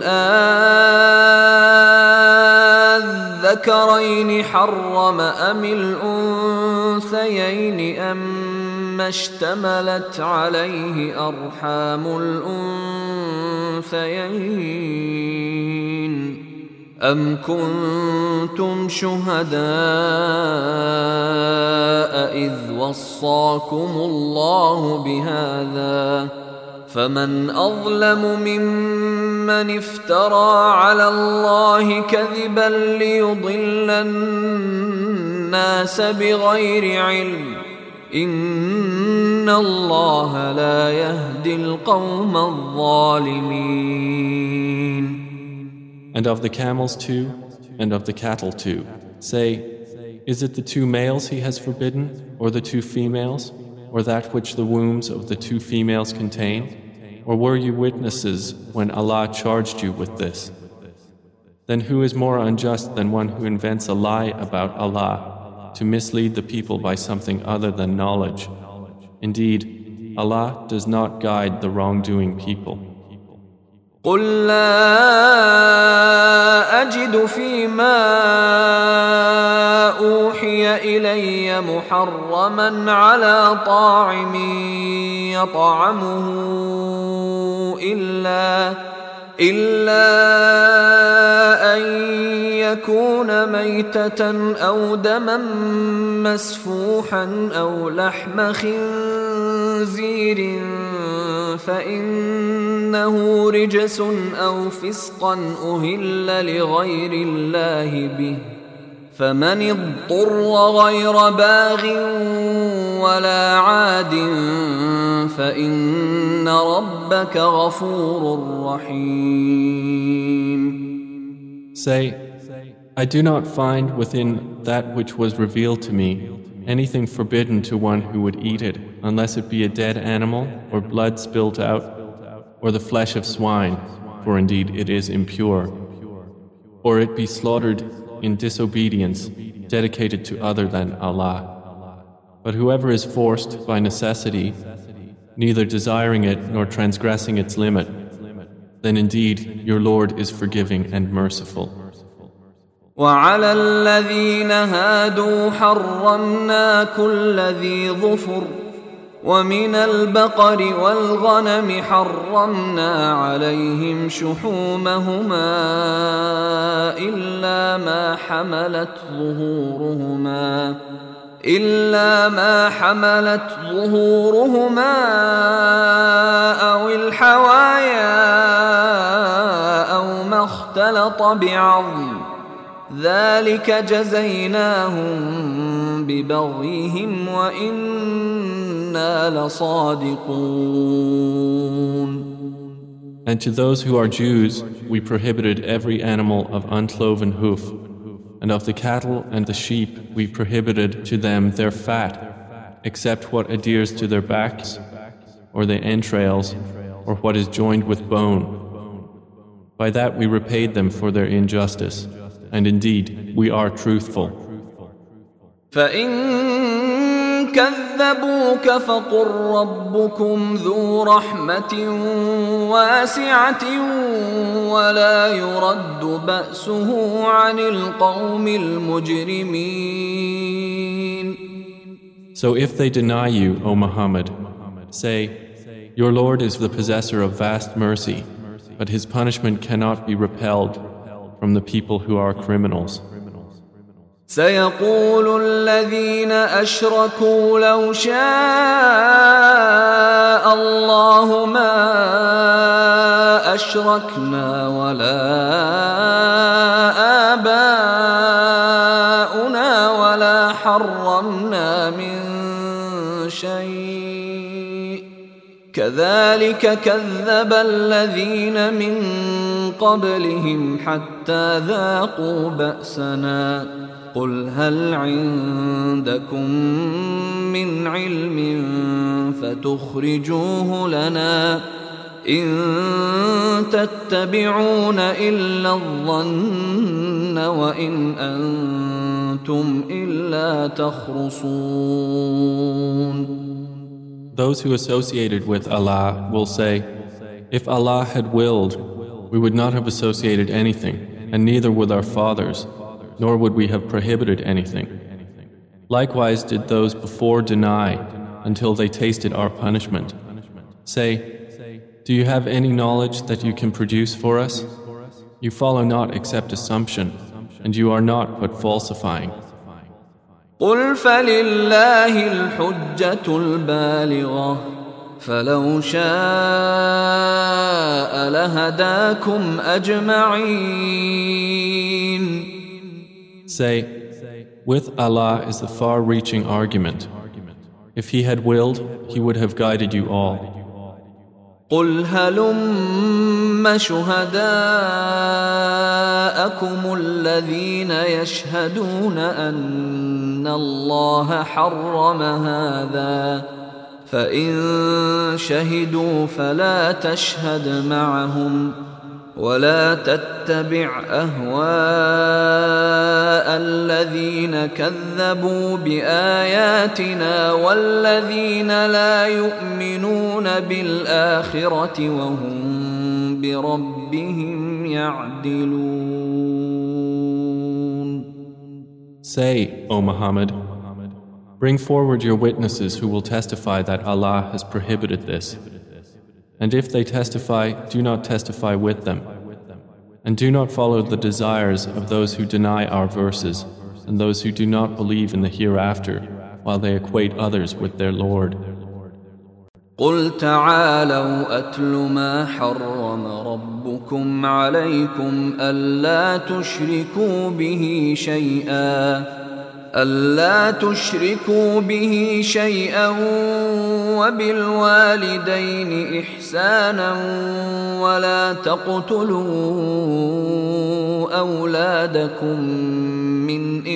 الذكرين حرم أم الأنثيين أما اشتملت عليه أرحام الأنثيين أم كنتم شهداء إذ وصاكم الله بهذا فمن أظلم ممن افترى على الله كذبا ليضل الناس بغير علم إن الله لا يهدي القوم الظالمين. And of the camels 2 and of the cattle 2, say, is it the 2 males he has forbidden, or the 2 females, or that which the wombs of the 2 females contain? Or were you witnesses when Allah charged you with this? Then who is more unjust than one who invents a lie about Allah to mislead the people by something other than knowledge? Indeed, Allah does not guide the wrongdoing people. قل لا أجد فيما أوحي إلي محرما على طاعم يطعمه إلا أن يكون ميتة أو دما مسفوحا أو لحم خنزير فإنه رجس أو فسقا أهل لغير الله به فمن اضطر غير باغ ولا عاد فإن ربك غفور رحيم. Say, I do not find within that which was revealed to me anything forbidden to one who would eat it, unless it be a dead animal, or blood spilt out, or the flesh of swine, for indeed it is impure, or it be slaughtered in disobedience, dedicated to other than Allah. But whoever is forced by necessity, neither desiring it nor transgressing its limit, then indeed your Lord is forgiving and merciful. وعلى الذين هادوا حرمنا كل ذي ظفر ومن البقر والغنم حرمنا عليهم شحومهما إلا ما حملت ظهورهما أو الحوايا أو ما اختلط بعظم ذلك جزيناهم ببغيهم وإنا لصادقون. And to those who are Jews, we prohibited every animal of uncloven hoof, and of the cattle and the sheep we prohibited to them their fat, except what adheres to their backs, or the entrails, or what is joined with bone. By that we repaid them for their injustice. And indeed, we are truthful. فَإِن كَذَّبُوكَ فَقُل رَّبُّكُمْ ذُو رَحْمَةٍ وَاسِعَةٍ وَلَا يُرَدُّ بَأْسُهُ عَنِ الْقَوْمِ الْمُجْرِمِينَ. So if they deny you, O Muhammad, say, your Lord is the possessor of vast mercy, but his punishment cannot be repelled from the people who are criminals. سيقول الذين أشركوا لو شاء الله ما أشركنا ولا آباؤنا ولا حرمنا من شيء كذلك كذب الذين من قبلهم حتى ذاقوا بأسنا قل هل عندكم من علم فتخرجوه لنا إن تتبعون إلا الظن وإن أنتم إلا تخرصون. Those who associated with Allah will say, if Allah had willed, we would not have associated anything, and neither would our fathers, nor would we have prohibited anything. Likewise did those before deny until they tasted our punishment. Say, do you have any knowledge that you can produce for us? You follow not except assumption, and you are not but falsifying. قل فلله الحجة البالغة فلو شاء لهداكم أجمعين. Say, with Allah is the far-reaching argument. If He had willed, He would have guided you all. قل هلم شهداءكم الذين يشهدون أن الله حرم هذا فإن شهدوا فلا تشهد معهم ولا تتبع أهواء الذين كذبوا بآياتنا والذين لا يؤمنون بالآخرة وهم بربهم يعدلون. Say, O Muhammad, bring forward your witnesses who will testify that Allah has prohibited this. And if they testify, do not testify with them. And do not follow the desires of those who deny our verses and those who do not believe in the hereafter, while they equate others with their Lord. قل تعالوا أتل ما حرم ربكم عليكم ألا تشركوا به شيئا وبالوالدين إحسانا ولا تقتلوا أولادكم من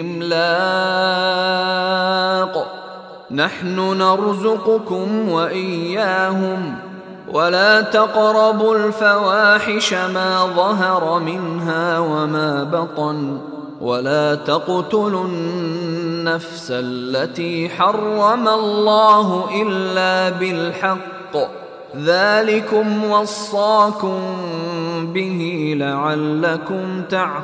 إملاق نحن نرزقكم وإياهم ولا تقربوا الفواحش ما ظهر منها وما بطن ولا تقتلوا النفس التي حرم الله إلا بالحق ذلكم وصاكم به لعلكم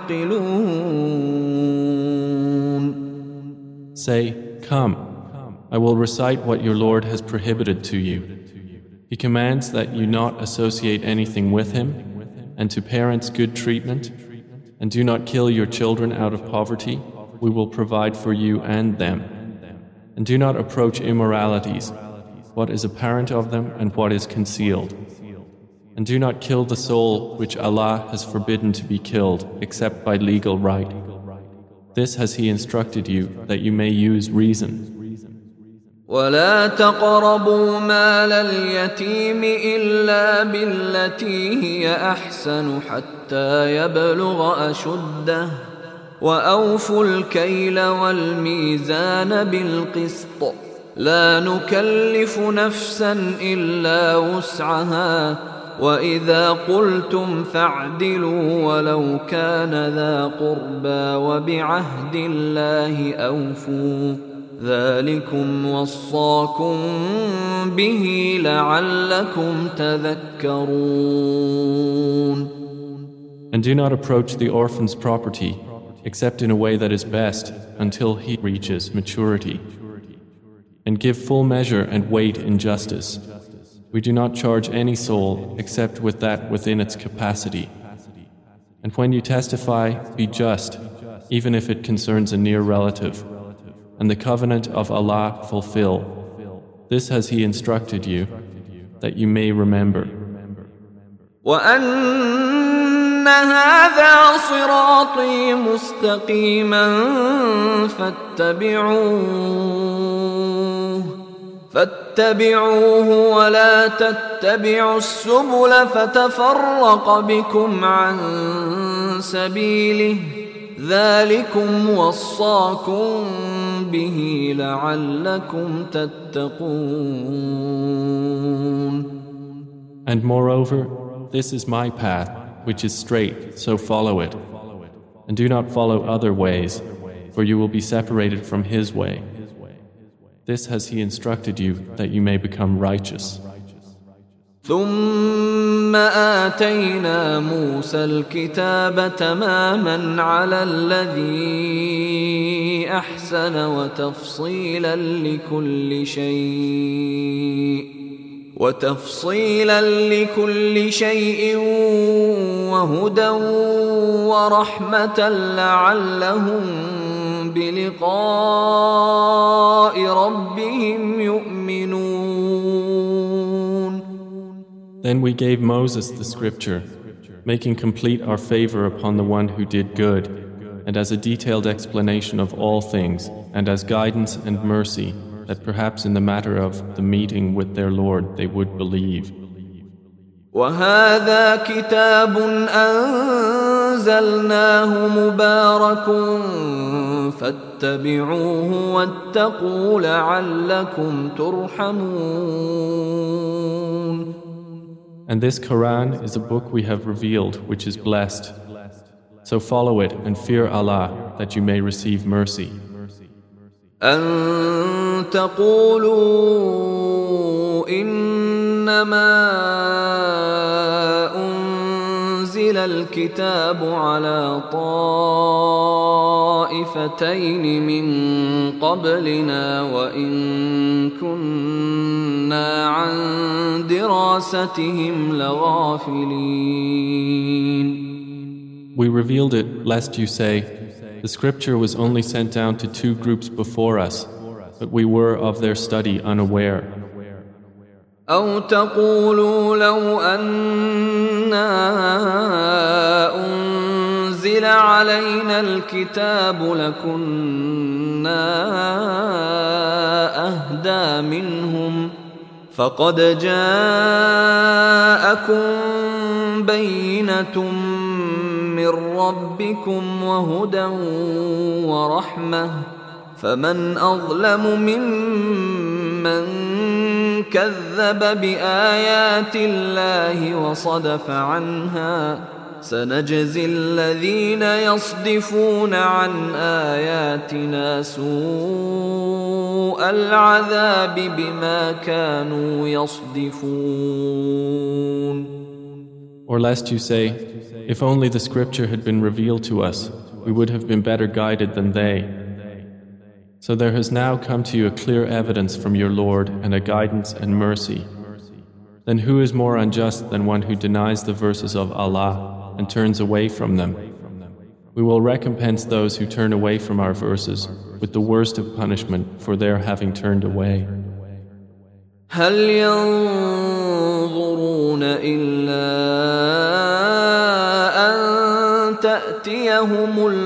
تعقلون. Say, come, I will recite what your Lord has prohibited to you. He commands that you not associate anything with Him, and to parents good treatment, and do not kill your children out of poverty. We will provide for you and them. And do not approach immoralities, what is apparent of them and what is concealed. And do not kill the soul which Allah has forbidden to be killed except by legal right. This has He instructed you that you may use reason. ولا تقربوا مال اليتيم إلا بالتي هي أحسن حتى يبلغ أشده وأوفوا الكيل والميزان بالقسط لا نكلف نفسا إلا وسعها وإذا قلتم فاعدلوا ولو كان ذا قربى وبعهد الله أوفوا ذلكم وصاكم به لعلكم تذكرون. And do not approach the orphan's property except in a way that is best until he reaches maturity. And give full measure and weight in justice. We do not charge any soul except with that within its capacity. And when you testify, be just, even if it concerns a near relative. And the covenant of Allah fulfill. This has He instructed you, that you may remember. وأن هذا صراطي مستقيما فاتبعوه فاتبعوه ولا تتبعوا السبل فتفرق بكم عن سبيله ذلكم وصاكم به لعلكم تتقون. And moreover, this is my path, which is straight, so follow it. And do not follow other ways, for you will be separated from His way. This has He instructed you, that you may become righteous. ثم آتينا موسى الكتاب تماما على الذي أحسن وتفصيلا لكل شيء وهدى ورحمة لعلهم بلقاء ربهم يؤمنون. Then we gave Moses the scripture, making complete our favor upon the one who did good, and as a detailed explanation of all things, and as guidance and mercy, that perhaps in the matter of the meeting with their Lord they would believe. وهذا كتاب أنزلناه مبارك فاتبعوه واتقوا لعلكم ترحمون. And this Quran is a book we have revealed which is blessed. So follow it and fear Allah that you may receive mercy. أن تقولوا إنما أنزل الكتاب على طائفتين من قبلنا وإن كنا عن دراستهم لغافلين. We revealed it lest you say, the scripture was only sent down to two groups before us, but we were of their study unaware. أو تقولوا لو أنا أنزل علينا الكتاب لكنا أهدى منهم فقد جاءكم بينة من ربكم وهدى ورحمة فمن أظلم ممن كذب بآيات الله وصدف عنها سنجزي الذين يصدفون عن آياتنا سوء العذاب بما كانوا يصدفون. Or lest you say, if only the scripture had been revealed to us, we would have been better guided than they. So there has now come to you a clear evidence from your Lord and a guidance and mercy. Then who is more unjust than one who denies the verses of Allah and turns away from them? We will recompense those who turn away from our verses with the worst of punishment for their having turned away. هل ينظرون إلا أن تأتيهم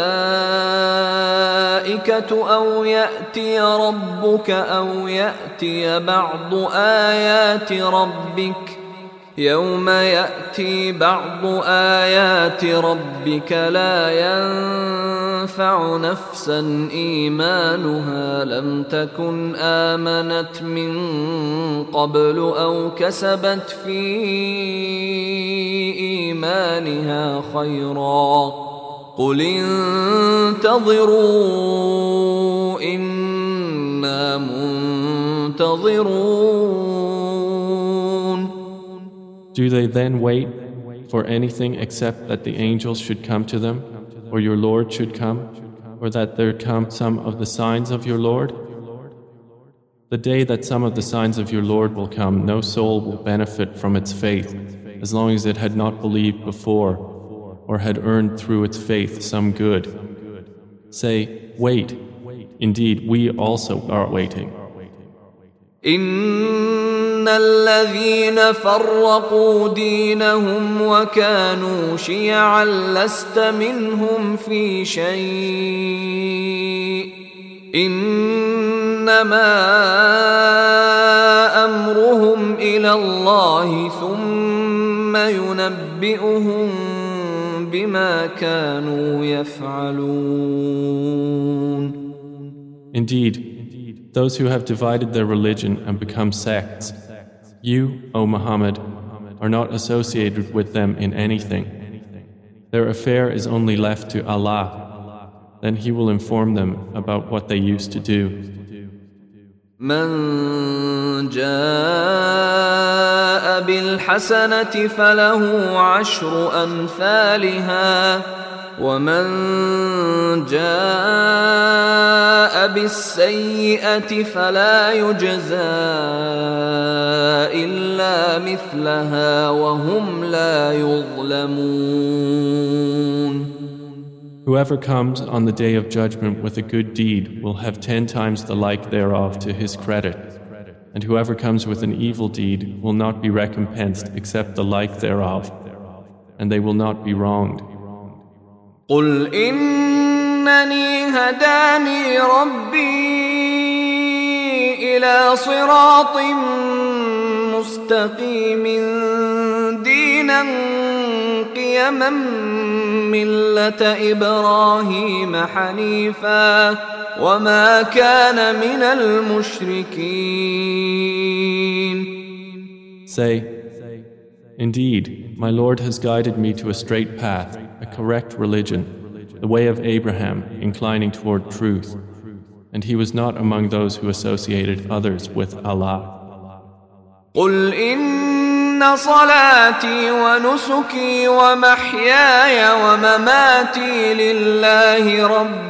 الملائكة أو يأتي ربك أو يأتي بعض آيات ربك يوم يأتي بعض آيات ربك لا ينفع نفسا إيمانها لم تكن آمنت من قبل أو كسبت في إيمانها خيرا قل انتظروا إنا منتظرون. Do they then wait for anything except that the angels should come to them, or your Lord should come, or that there come some of the signs of your Lord? The day that some of the signs of your Lord will come, no soul will benefit from its faith, as long as it had not believed before, or had earned through its faith some good. Say, wait, indeed we also are waiting. إن الذين فرقوا دينهم وكانوا شيعا لست منهم في شيء إنما أمرهم إلى الله ثم ينبئهم بما كانوا يفعلون. Indeed, those who have divided their religion and become sects, you, O Muhammad, are not associated with them in anything. Their affair is only left to Allah. Then He will inform them about what they used to do. من جاء بالحسنة فله عشر أمثالها ومن جاء بالسيئة فلا يجزى إلا مثلها وهم لا يظلمون. Whoever comes on the day of judgment with a good deed will have 10 times the like thereof to his credit, and whoever comes with an evil deed will not be recompensed except the like thereof, and they will not be wronged. قل إنني هداني ربي إلى صراط مستقيم دينا قيما ملة إبراهيم حنيفا وما كان من المشركين. Say, indeed, my Lord has guided me to a straight path, a correct religion, the way of Abraham, inclining toward truth, and he was not among those who associated others with Allah. قل إن صلاتي ونسكي ومحياي ومماتي لله رب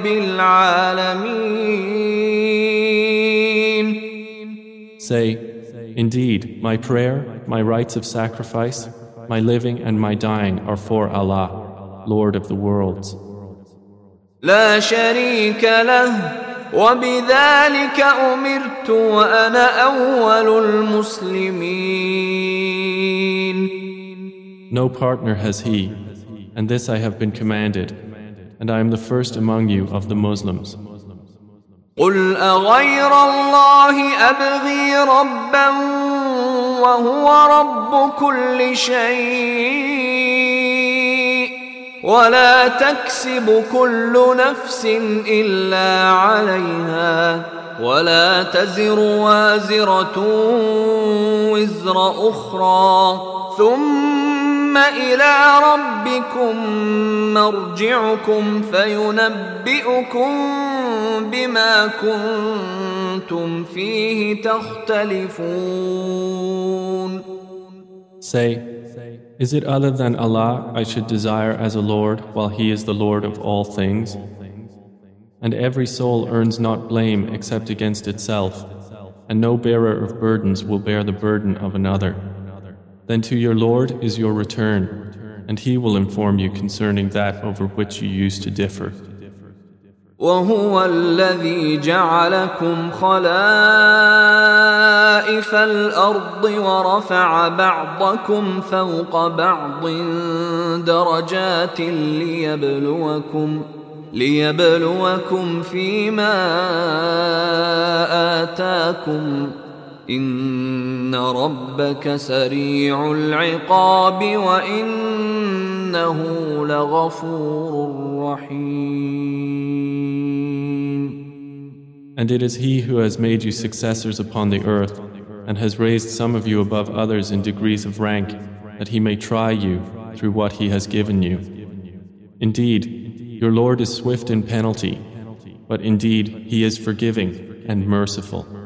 العالمين. Say, indeed, my prayer, my rites of sacrifice, my living and my dying are for Allah, Lord of the worlds. لا شريك له وبذلك أمرت وأنا أول المسلمين. No partner has he, and this I have been commanded, and I am the first among you of the Muslims. قل أغير الله أبغي ربا وهو رب كل شيء ولا تكسب كل نفس إلا عليها ولا تزر وازرة وزر أخرى ثم إلى ربكم مرجعكم فينبئكم بما كنتم فيه تختلفون. Say, is it other than Allah I should desire as a Lord while He is the Lord of all things? And every soul earns not blame except against itself, and no bearer of burdens will bear the burden of another. Then to your Lord is your return, and He will inform you concerning that over which you used to differ. وهو الذي جعلكم خلائف الأرض ورفع بعضكم فوق بعض درجات ليبلوكم فيما آتاكم إن ربك سريع العقاب وإنه لغفور رحيم. And it is He who has made you successors upon the earth and has raised some of you above others in degrees of rank that He may try you through what He has given you. Indeed, your Lord is swift in penalty, but indeed He is forgiving and merciful.